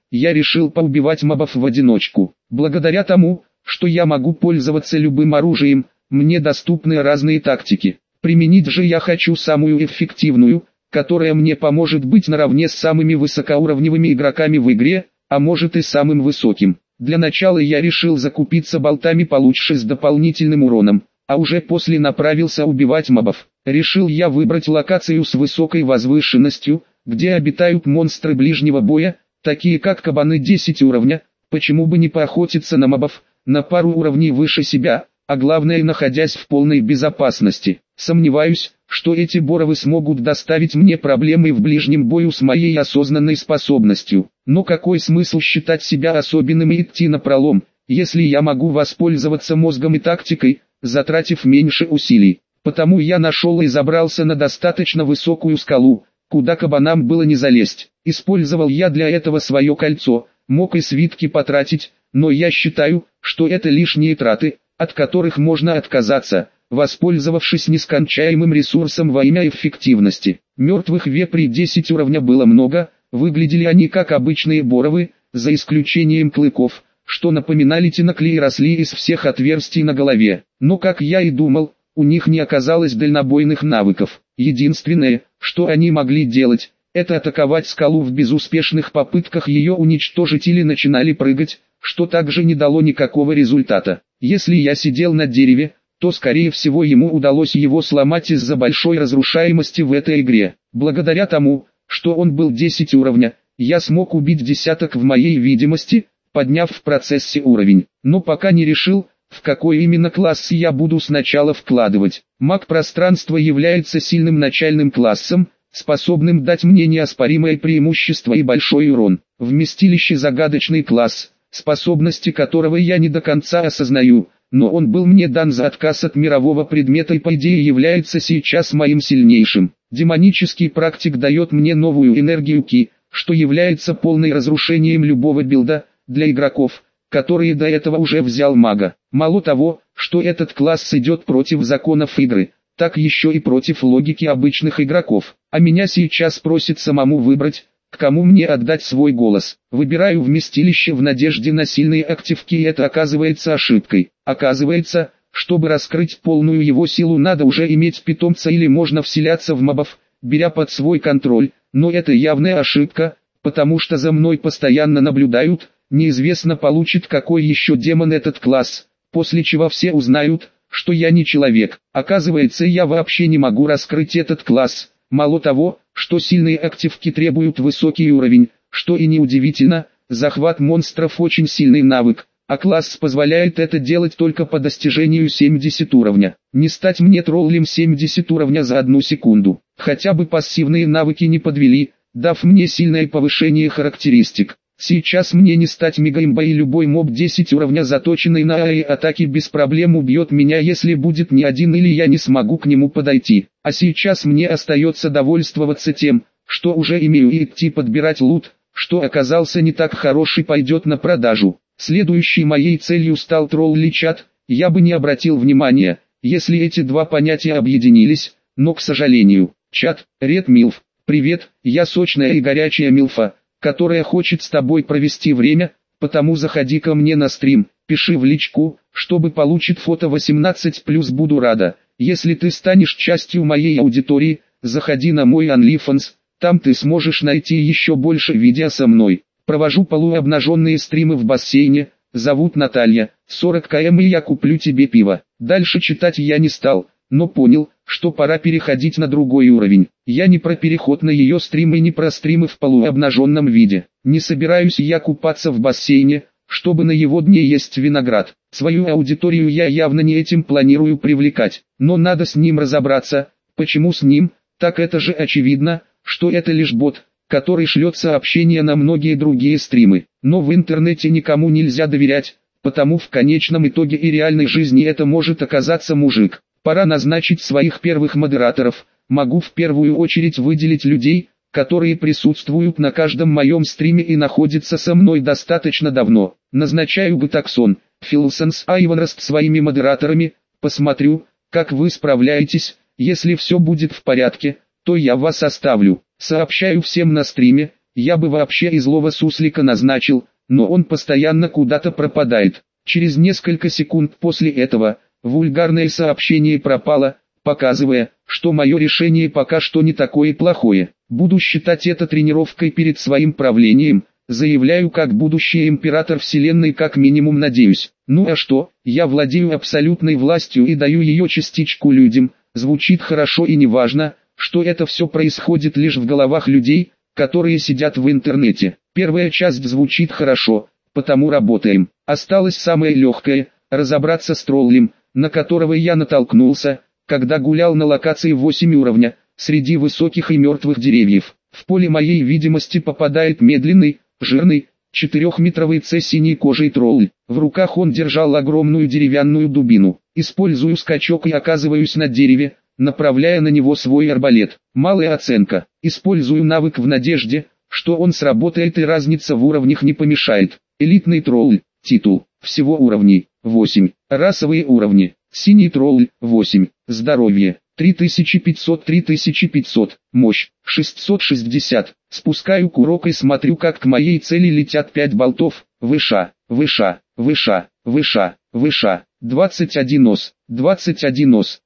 я решил поубивать мобов в одиночку. Благодаря тому, что я могу пользоваться любым оружием, мне доступны разные тактики. Применить же я хочу самую эффективную, которая мне поможет быть наравне с самыми высокоуровневыми игроками в игре, а может и самым высоким. Для начала я решил закупиться болтами получше с дополнительным уроном, а уже после направился убивать мобов. Решил я выбрать локацию с высокой возвышенностью, где обитают монстры ближнего боя, такие как кабаны 10 уровня, почему бы не поохотиться на мобов, на пару уровней выше себя, а главное находясь в полной безопасности. Сомневаюсь, что эти боровы смогут доставить мне проблемы в ближнем бою с моей осознанной способностью. Но какой смысл считать себя особенным и идти напролом, если я могу воспользоваться мозгом и тактикой, затратив меньше усилий. Потому я нашел и забрался на достаточно высокую скалу, куда кабанам было не залезть. Использовал я для этого свое кольцо, мог и свитки потратить, но я считаю, что это лишние траты, от которых можно отказаться, воспользовавшись нескончаемым ресурсом во имя эффективности. Мертвых вепрей 10 уровня было много, выглядели они как обычные боровы, за исключением клыков, что напоминали тинокли и росли из всех отверстий на голове. Но как я и думал, у них не оказалось дальнобойных навыков. Единственное, что они могли делать, это атаковать скалу в безуспешных попытках ее уничтожить или начинали прыгать, что также не дало никакого результата. Если я сидел на дереве, то скорее всего ему удалось его сломать из-за большой разрушаемости в этой игре. Благодаря тому, что он был 10 уровня, я смог убить десяток в моей видимости, подняв в процессе уровень. Но пока не решил, в какой именно класс я буду сначала вкладывать. Маг пространства является сильным начальным классом, способным дать мне неоспоримое преимущество и большой урон. Вместилище загадочный класс, способности которого я не до конца осознаю, но он был мне дан за отказ от мирового предмета и по идее является сейчас моим сильнейшим. Демонический практик дает мне новую энергию Ки, что является полным разрушением любого билда, для игроков, которые до этого уже взял мага. Мало того, что этот класс идет против законов игры, так еще и против логики обычных игроков. А меня сейчас просит самому выбрать, к кому мне отдать свой голос. Выбираю вместилище в надежде на сильные активки, и это оказывается ошибкой. Оказывается, чтобы раскрыть полную его силу, надо уже иметь питомца или можно вселяться в мобов, беря под свой контроль, но это явная ошибка, потому что за мной постоянно наблюдают, неизвестно получит какой еще демон этот класс, после чего все узнают, что я не человек. Оказывается, я вообще не могу раскрыть этот класс. Мало того, что сильные активки требуют высокий уровень, что и неудивительно, захват монстров очень сильный навык, а класс позволяет это делать только по достижению 70 уровня. Не стать мне троллем 70 уровня за одну секунду. Хотя бы пассивные навыки не подвели, дав мне сильное повышение характеристик. Сейчас мне не стать мегаимбой, и любой моб 10 уровня, заточенный на атаки, без проблем убьет меня, если будет не один или я не смогу к нему подойти. А сейчас мне остается довольствоваться тем, что уже имею, и идти подбирать лут, что оказался не так хороший, пойдет на продажу. Следующей моей целью стал тролл-чат. Я бы не обратил внимания, если эти два понятия объединились, но к сожалению. Чат, Ред Милф, привет, я сочная и горячая милфа, которая хочет с тобой провести время, потому заходи ко мне на стрим, пиши в личку, чтобы получить фото 18+, буду рада. Если ты станешь частью моей аудитории, заходи на мой OnlyFans, там ты сможешь найти еще больше видео со мной. Провожу полуобнаженные стримы в бассейне, зовут Наталья, 40 км, и я куплю тебе пиво. Дальше читать я не стал, но понял, что пора переходить на другой уровень. Я не про переход на ее стримы, не про стримы в полуобнаженном виде. Не собираюсь я купаться в бассейне, чтобы на его дне есть виноград. Свою аудиторию я явно не этим планирую привлекать. Но надо с ним разобраться. Почему с ним? Так это же очевидно, что это лишь бот, который шлет сообщения на многие другие стримы. Но в интернете никому нельзя доверять, потому в конечном итоге и реальной жизни это может оказаться мужик. Пора назначить своих первых модераторов. Могу в первую очередь выделить людей, которые присутствуют на каждом моем стриме и находятся со мной достаточно давно. Назначаю Гатаксон, Филсонс, Айванраст своими модераторами. Посмотрю, как вы справляетесь. Если все будет в порядке, то я вас оставлю. Сообщаю всем на стриме, я бы вообще и злого суслика назначил, но он постоянно куда-то пропадает. Через несколько секунд после этого, вульгарное сообщение пропало, показывая, что мое решение пока что не такое плохое. Буду считать это тренировкой перед своим правлением, заявляю как будущий император вселенной, как минимум надеюсь. Ну а что, я владею абсолютной властью и даю ее частичку людям, звучит хорошо и не важно, что это все происходит лишь в головах людей, которые сидят в интернете. Первая часть звучит хорошо, потому работаем. Осталось самое легкое, разобраться с троллем, на которого я натолкнулся, когда гулял на локации 8 уровня, среди высоких и мертвых деревьев. В поле моей видимости попадает медленный, жирный, 4-метровый синий кожей тролль. В руках он держал огромную деревянную дубину. Использую скачок и оказываюсь на дереве, направляя на него свой арбалет. Малая оценка. Использую навык в надежде, что он сработает и разница в уровнях не помешает. Элитный тролль. Титул. Всего уровней 8. Расовые уровни. Синий тролль 8. Здоровье 3500. Мощь 660. Спускаю курок и смотрю, как к моей цели летят 5 болтов. Выша, выша, выша, выша, выша. 21 ос, 21 ос,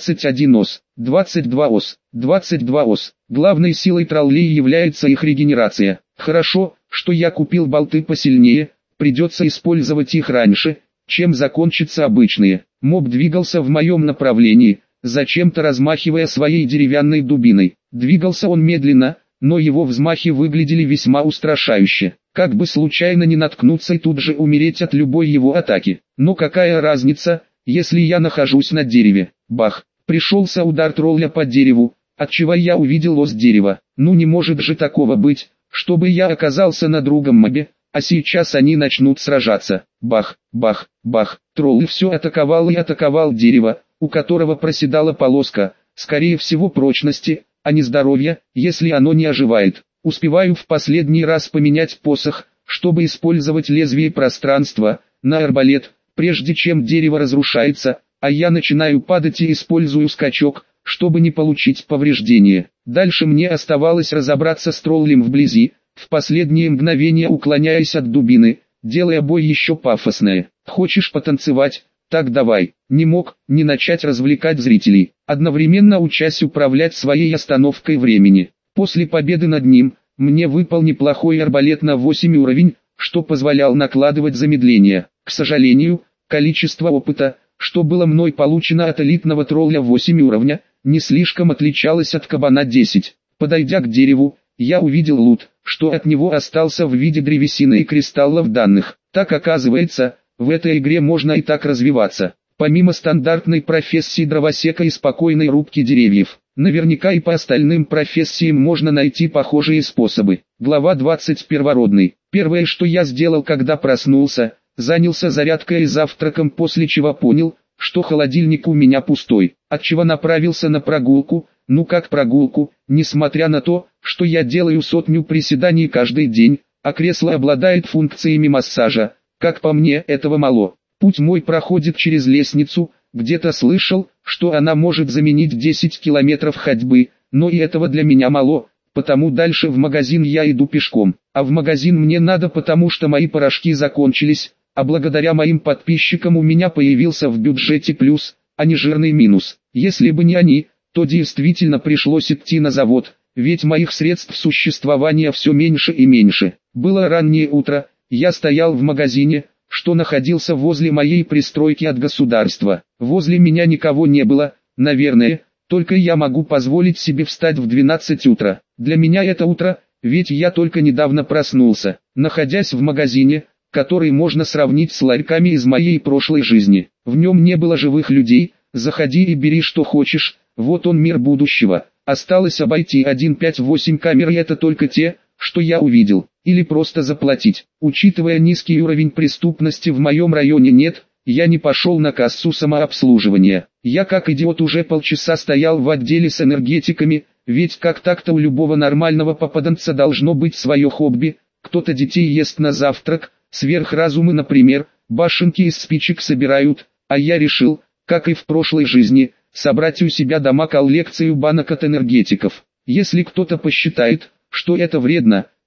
21 ос, 22 ос, 22 ос. Главной силой троллей является их регенерация. Хорошо, что я купил болты посильнее, придется использовать их раньше, чем закончатся обычные. Моб двигался в моем направлении, зачем-то размахивая своей деревянной дубиной. Двигался он медленно, но его взмахи выглядели весьма устрашающе. Как бы случайно не наткнуться и тут же умереть от любой его атаки. Но какая разница, если я нахожусь на дереве? Бах! Пришелся удар тролля по дереву, отчего я увидел ос дерева. Ну не может же такого быть, чтобы я оказался на другом мобе, а сейчас они начнут сражаться. Бах, бах, бах. Тролль все атаковал и атаковал дерево, у которого проседала полоска, скорее всего прочности, а не здоровья, если оно не оживает. Успеваю в последний раз поменять посох, чтобы использовать лезвие пространства, на арбалет, прежде чем дерево разрушается, а я начинаю падать и использую скачок, чтобы не получить повреждения. Дальше мне оставалось разобраться с троллем вблизи, в последние мгновения уклоняясь от дубины, делая бой еще пафоснее. Хочешь потанцевать? Так давай. Не мог не начать развлекать зрителей, одновременно учась управлять своей остановкой времени. После победы над ним, мне выпал неплохой арбалет на 8 уровень, что позволял накладывать замедление. К сожалению, количество опыта, что было мной получено от элитного тролля 8 уровня, не слишком отличалось от кабана 10. Подойдя к дереву, я увидел лут, что от него остался в виде древесины и кристаллов данных. Так оказывается, в этой игре можно и так развиваться. Помимо стандартной профессии дровосека и спокойной рубки деревьев, наверняка и по остальным профессиям можно найти похожие способы. Глава 20. Первородный. Первое, что я сделал, когда проснулся, занялся зарядкой и завтраком, после чего понял, что холодильник у меня пустой, отчего направился на прогулку. Ну как прогулку, несмотря на то, что я делаю 100 приседаний каждый день, а кресло обладает функциями массажа, как по мне, этого мало. Путь мой проходит через лестницу, где-то слышал, что она может заменить 10 километров ходьбы, но и этого для меня мало, потому дальше в магазин я иду пешком. А в магазин мне надо, потому что мои порошки закончились, а благодаря моим подписчикам у меня появился в бюджете плюс, а не жирный минус. Если бы не они, то действительно пришлось идти на завод, ведь моих средств существования все меньше и меньше. Было раннее утро, я стоял в магазине, что находился возле моей пристройки от государства. Возле меня никого не было, наверное, только я могу позволить себе встать в 12 утра. Для меня это утро, ведь я только недавно проснулся, находясь в магазине, который можно сравнить с ларьками из моей прошлой жизни. В нем не было живых людей, заходи и бери что хочешь, вот он мир будущего. Осталось обойти 158 камер, и это только те, что я увидел, или просто заплатить. Учитывая низкий уровень преступности в моем районе, нет, я не пошел на кассу самообслуживания. Я как идиот уже полчаса стоял в отделе с энергетиками, ведь как так-то у любого нормального попаданца должно быть свое хобби. Кто-то детей ест на завтрак, сверхразумы, например, башенки из спичек собирают, а я решил, как и в прошлой жизни, собрать у себя дома коллекцию банок от энергетиков. Если кто-то посчитает, что это вредно,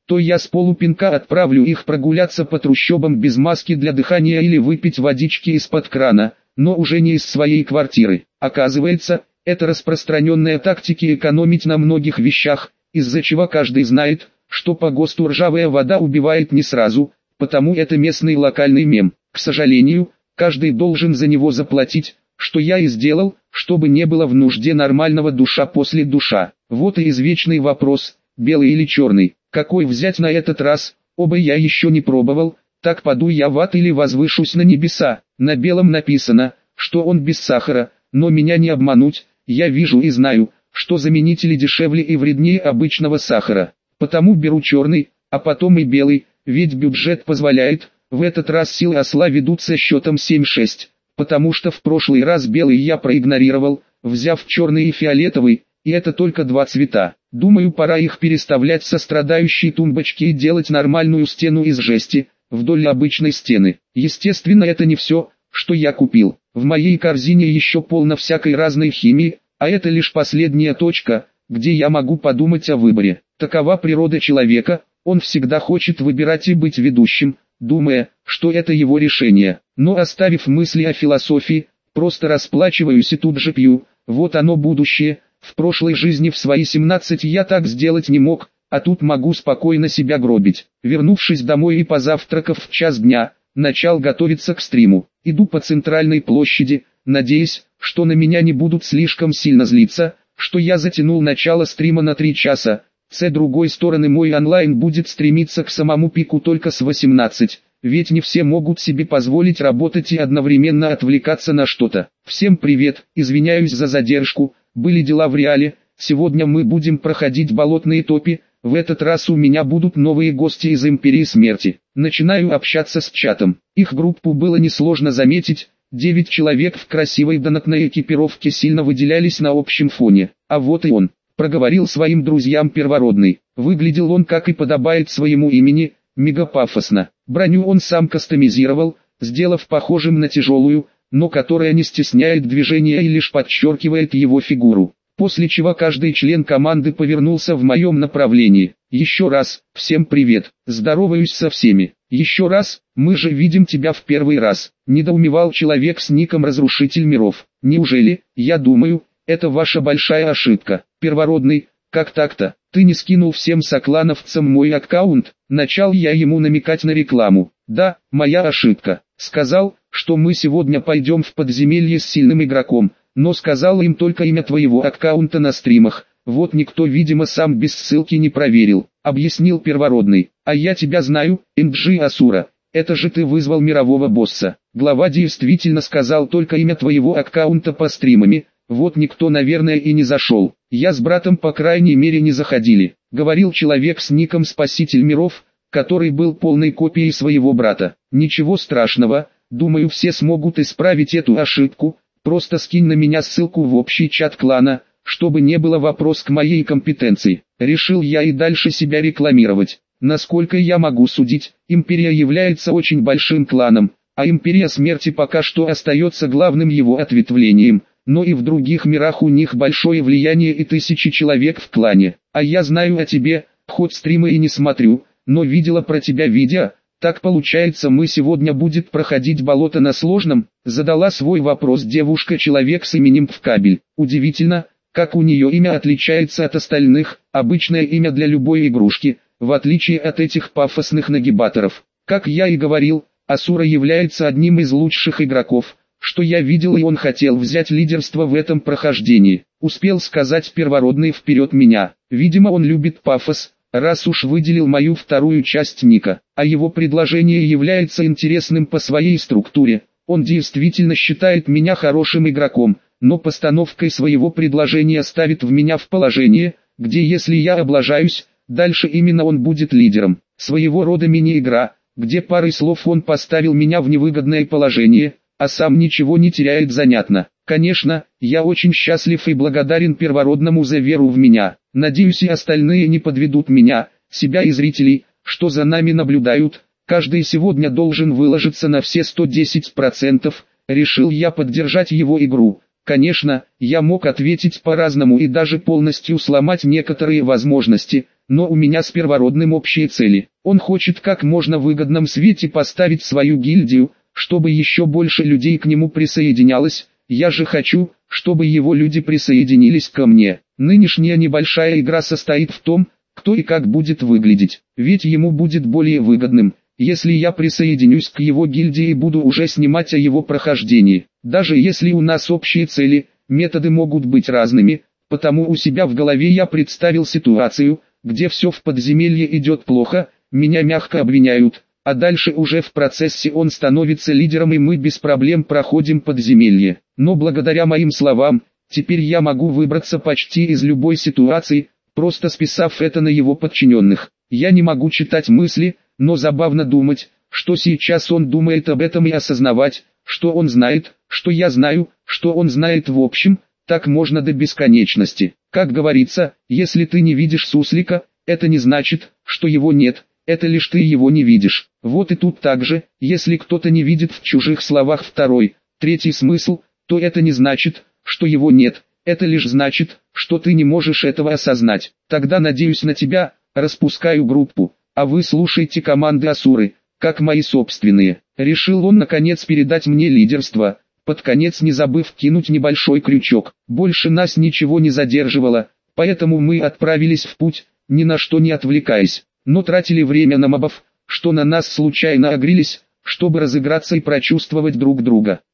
то я с полупинка отправлю их прогуляться по трущобам без маски для дыхания или выпить водички из-под крана, но уже не из своей квартиры. Оказывается, это распространенная тактика экономить на многих вещах, из-за чего каждый знает, что по ГОСТу ржавая вода убивает не сразу, потому это местный локальный мем. К сожалению, каждый должен за него заплатить, что я и сделал, чтобы не было в нужде нормального душа после душа. Вот и извечный вопрос, белый или черный, какой взять на этот раз, оба я еще не пробовал, так паду я в ад или возвышусь на небеса. На белом написано, что он без сахара, но меня не обмануть, я вижу и знаю, что заменители дешевле и вреднее обычного сахара. Потому беру черный, а потом и белый, ведь бюджет позволяет. В этот раз силы осла ведутся счетом 7-6, потому что в прошлый раз белый я проигнорировал, взяв черный и фиолетовый, и это только два цвета. Думаю, пора их переставлять со страдающей тумбочки и делать нормальную стену из жести, вдоль обычной стены. Естественно, это не все, что я купил. В моей корзине еще полно всякой разной химии, а это лишь последняя точка, где я могу подумать о выборе. Такова природа человека, он всегда хочет выбирать и быть ведущим, думая, что это его решение. Но оставив мысли о философии, просто расплачиваюсь и тут же пью. Вот оно будущее. В прошлой жизни в свои 17 я так сделать не мог, а тут могу спокойно себя гробить. Вернувшись домой и позавтракав в час дня, начал готовиться к стриму. Иду по центральной площади, надеясь, что на меня не будут слишком сильно злиться, что я затянул начало стрима на 3 часа. С другой стороны, мой онлайн будет стремиться к самому пику только с 18, ведь не все могут себе позволить работать и одновременно отвлекаться на что-то. Всем привет, извиняюсь за задержку, были дела в реале, сегодня мы будем проходить болотные топи, в этот раз у меня будут новые гости из Империи Смерти. Начинаю общаться с чатом, их группу было несложно заметить, 9 человек в красивой донатной экипировке сильно выделялись на общем фоне, а вот и он. Проговорил своим друзьям Первородный. Выглядел он, как и подобает своему имени, мегапафосно. Броню он сам кастомизировал, сделав похожим на тяжелую, но которая не стесняет движения и лишь подчеркивает его фигуру. После чего каждый член команды повернулся в моем направлении. Еще раз, всем привет, здороваюсь со всеми. Еще раз, мы же видим тебя в первый раз. Недоумевал человек с ником Разрушитель Миров. Неужели, я думаю, это ваша большая ошибка. Первородный, как так-то? Ты не скинул всем соклановцам мой аккаунт? Начал я ему намекать на рекламу. Да, моя ошибка. Сказал, что мы сегодня пойдем в подземелье с сильным игроком, но сказал им только имя твоего аккаунта на стримах. Вот никто, видимо, сам без ссылки не проверил. Объяснил Первородный. А я тебя знаю, Инджи Асура. Это же ты вызвал мирового босса. Глава действительно сказал только имя твоего аккаунта по стримами. Вот никто, наверное, и не зашел. Я с братом по крайней мере не заходили. Говорил человек с ником Спаситель Миров, который был полной копией своего брата. Ничего страшного, думаю, все смогут исправить эту ошибку. Просто скинь на меня ссылку в общий чат клана, чтобы не было вопрос к моей компетенции. Решил я и дальше себя рекламировать. Насколько я могу судить, Империя является очень большим кланом, а Империя Смерти пока что остается главным его ответвлением. Но и в других мирах у них большое влияние и тысячи человек в клане. А я знаю о тебе, хоть стримы и не смотрю, но видела про тебя видео. Так получается, мы сегодня будет проходить болото на сложном? Задала свой вопрос девушка-человек с именем Вкабель. Удивительно, как у нее имя отличается от остальных, обычное имя для любой игрушки, в отличие от этих пафосных нагибаторов. Как я и говорил, Асура является одним из лучших игроков, что я видел, и он хотел взять лидерство в этом прохождении. Успел сказать Первородный вперед меня. Видимо, он любит пафос, раз уж выделил мою вторую часть ника. А его предложение является интересным по своей структуре. Он действительно считает меня хорошим игроком, но постановкой своего предложения ставит меня в положение, где если я облажаюсь, дальше именно он будет лидером. Своего рода мини-игра, где парой слов он поставил меня в невыгодное положение, а сам ничего не теряет. Занятно. Конечно, я очень счастлив и благодарен Первородному за веру в меня. Надеюсь, и остальные не подведут меня, себя и зрителей, что за нами наблюдают. Каждый сегодня должен выложиться на все 110%. Решил я поддержать его игру. Конечно, я мог ответить по-разному и даже полностью сломать некоторые возможности, но у меня с первородным общие цели. Он хочет как можно в выгодном свете поставить свою гильдию, чтобы еще больше людей к нему присоединялось. Я же хочу, чтобы его люди присоединились ко мне. Нынешняя небольшая игра состоит в том, кто и как будет выглядеть. Ведь ему будет более выгодным, если я присоединюсь к его гильдии и буду уже снимать о его прохождении. Даже если у нас общие цели, методы могут быть разными, потому у себя в голове я представил ситуацию, где все в подземелье идет плохо, меня мягко обвиняют, а дальше уже в процессе он становится лидером и мы без проблем проходим подземелье. Но благодаря моим словам, теперь я могу выбраться почти из любой ситуации, просто списав это на его подчиненных. Я не могу читать мысли, но забавно думать, что сейчас он думает об этом и осознавать, что он знает, что я знаю, что он знает в общем, так можно до бесконечности. Как говорится, если ты не видишь суслика, это не значит, что его нет, это лишь ты его не видишь. Вот и тут так же, если кто-то не видит в чужих словах второй, третий смысл, то это не значит, что его нет, это лишь значит, что ты не можешь этого осознать. Тогда надеюсь на тебя, распускаю группу, а вы слушайте команды Асуры, как мои собственные. Решил он наконец передать мне лидерство, под конец не забыв кинуть небольшой крючок. Больше нас ничего не задерживало, поэтому мы отправились в путь, ни на что не отвлекаясь, но тратили время на мобов, что на нас случайно огрелись, чтобы разыграться и прочувствовать друг друга.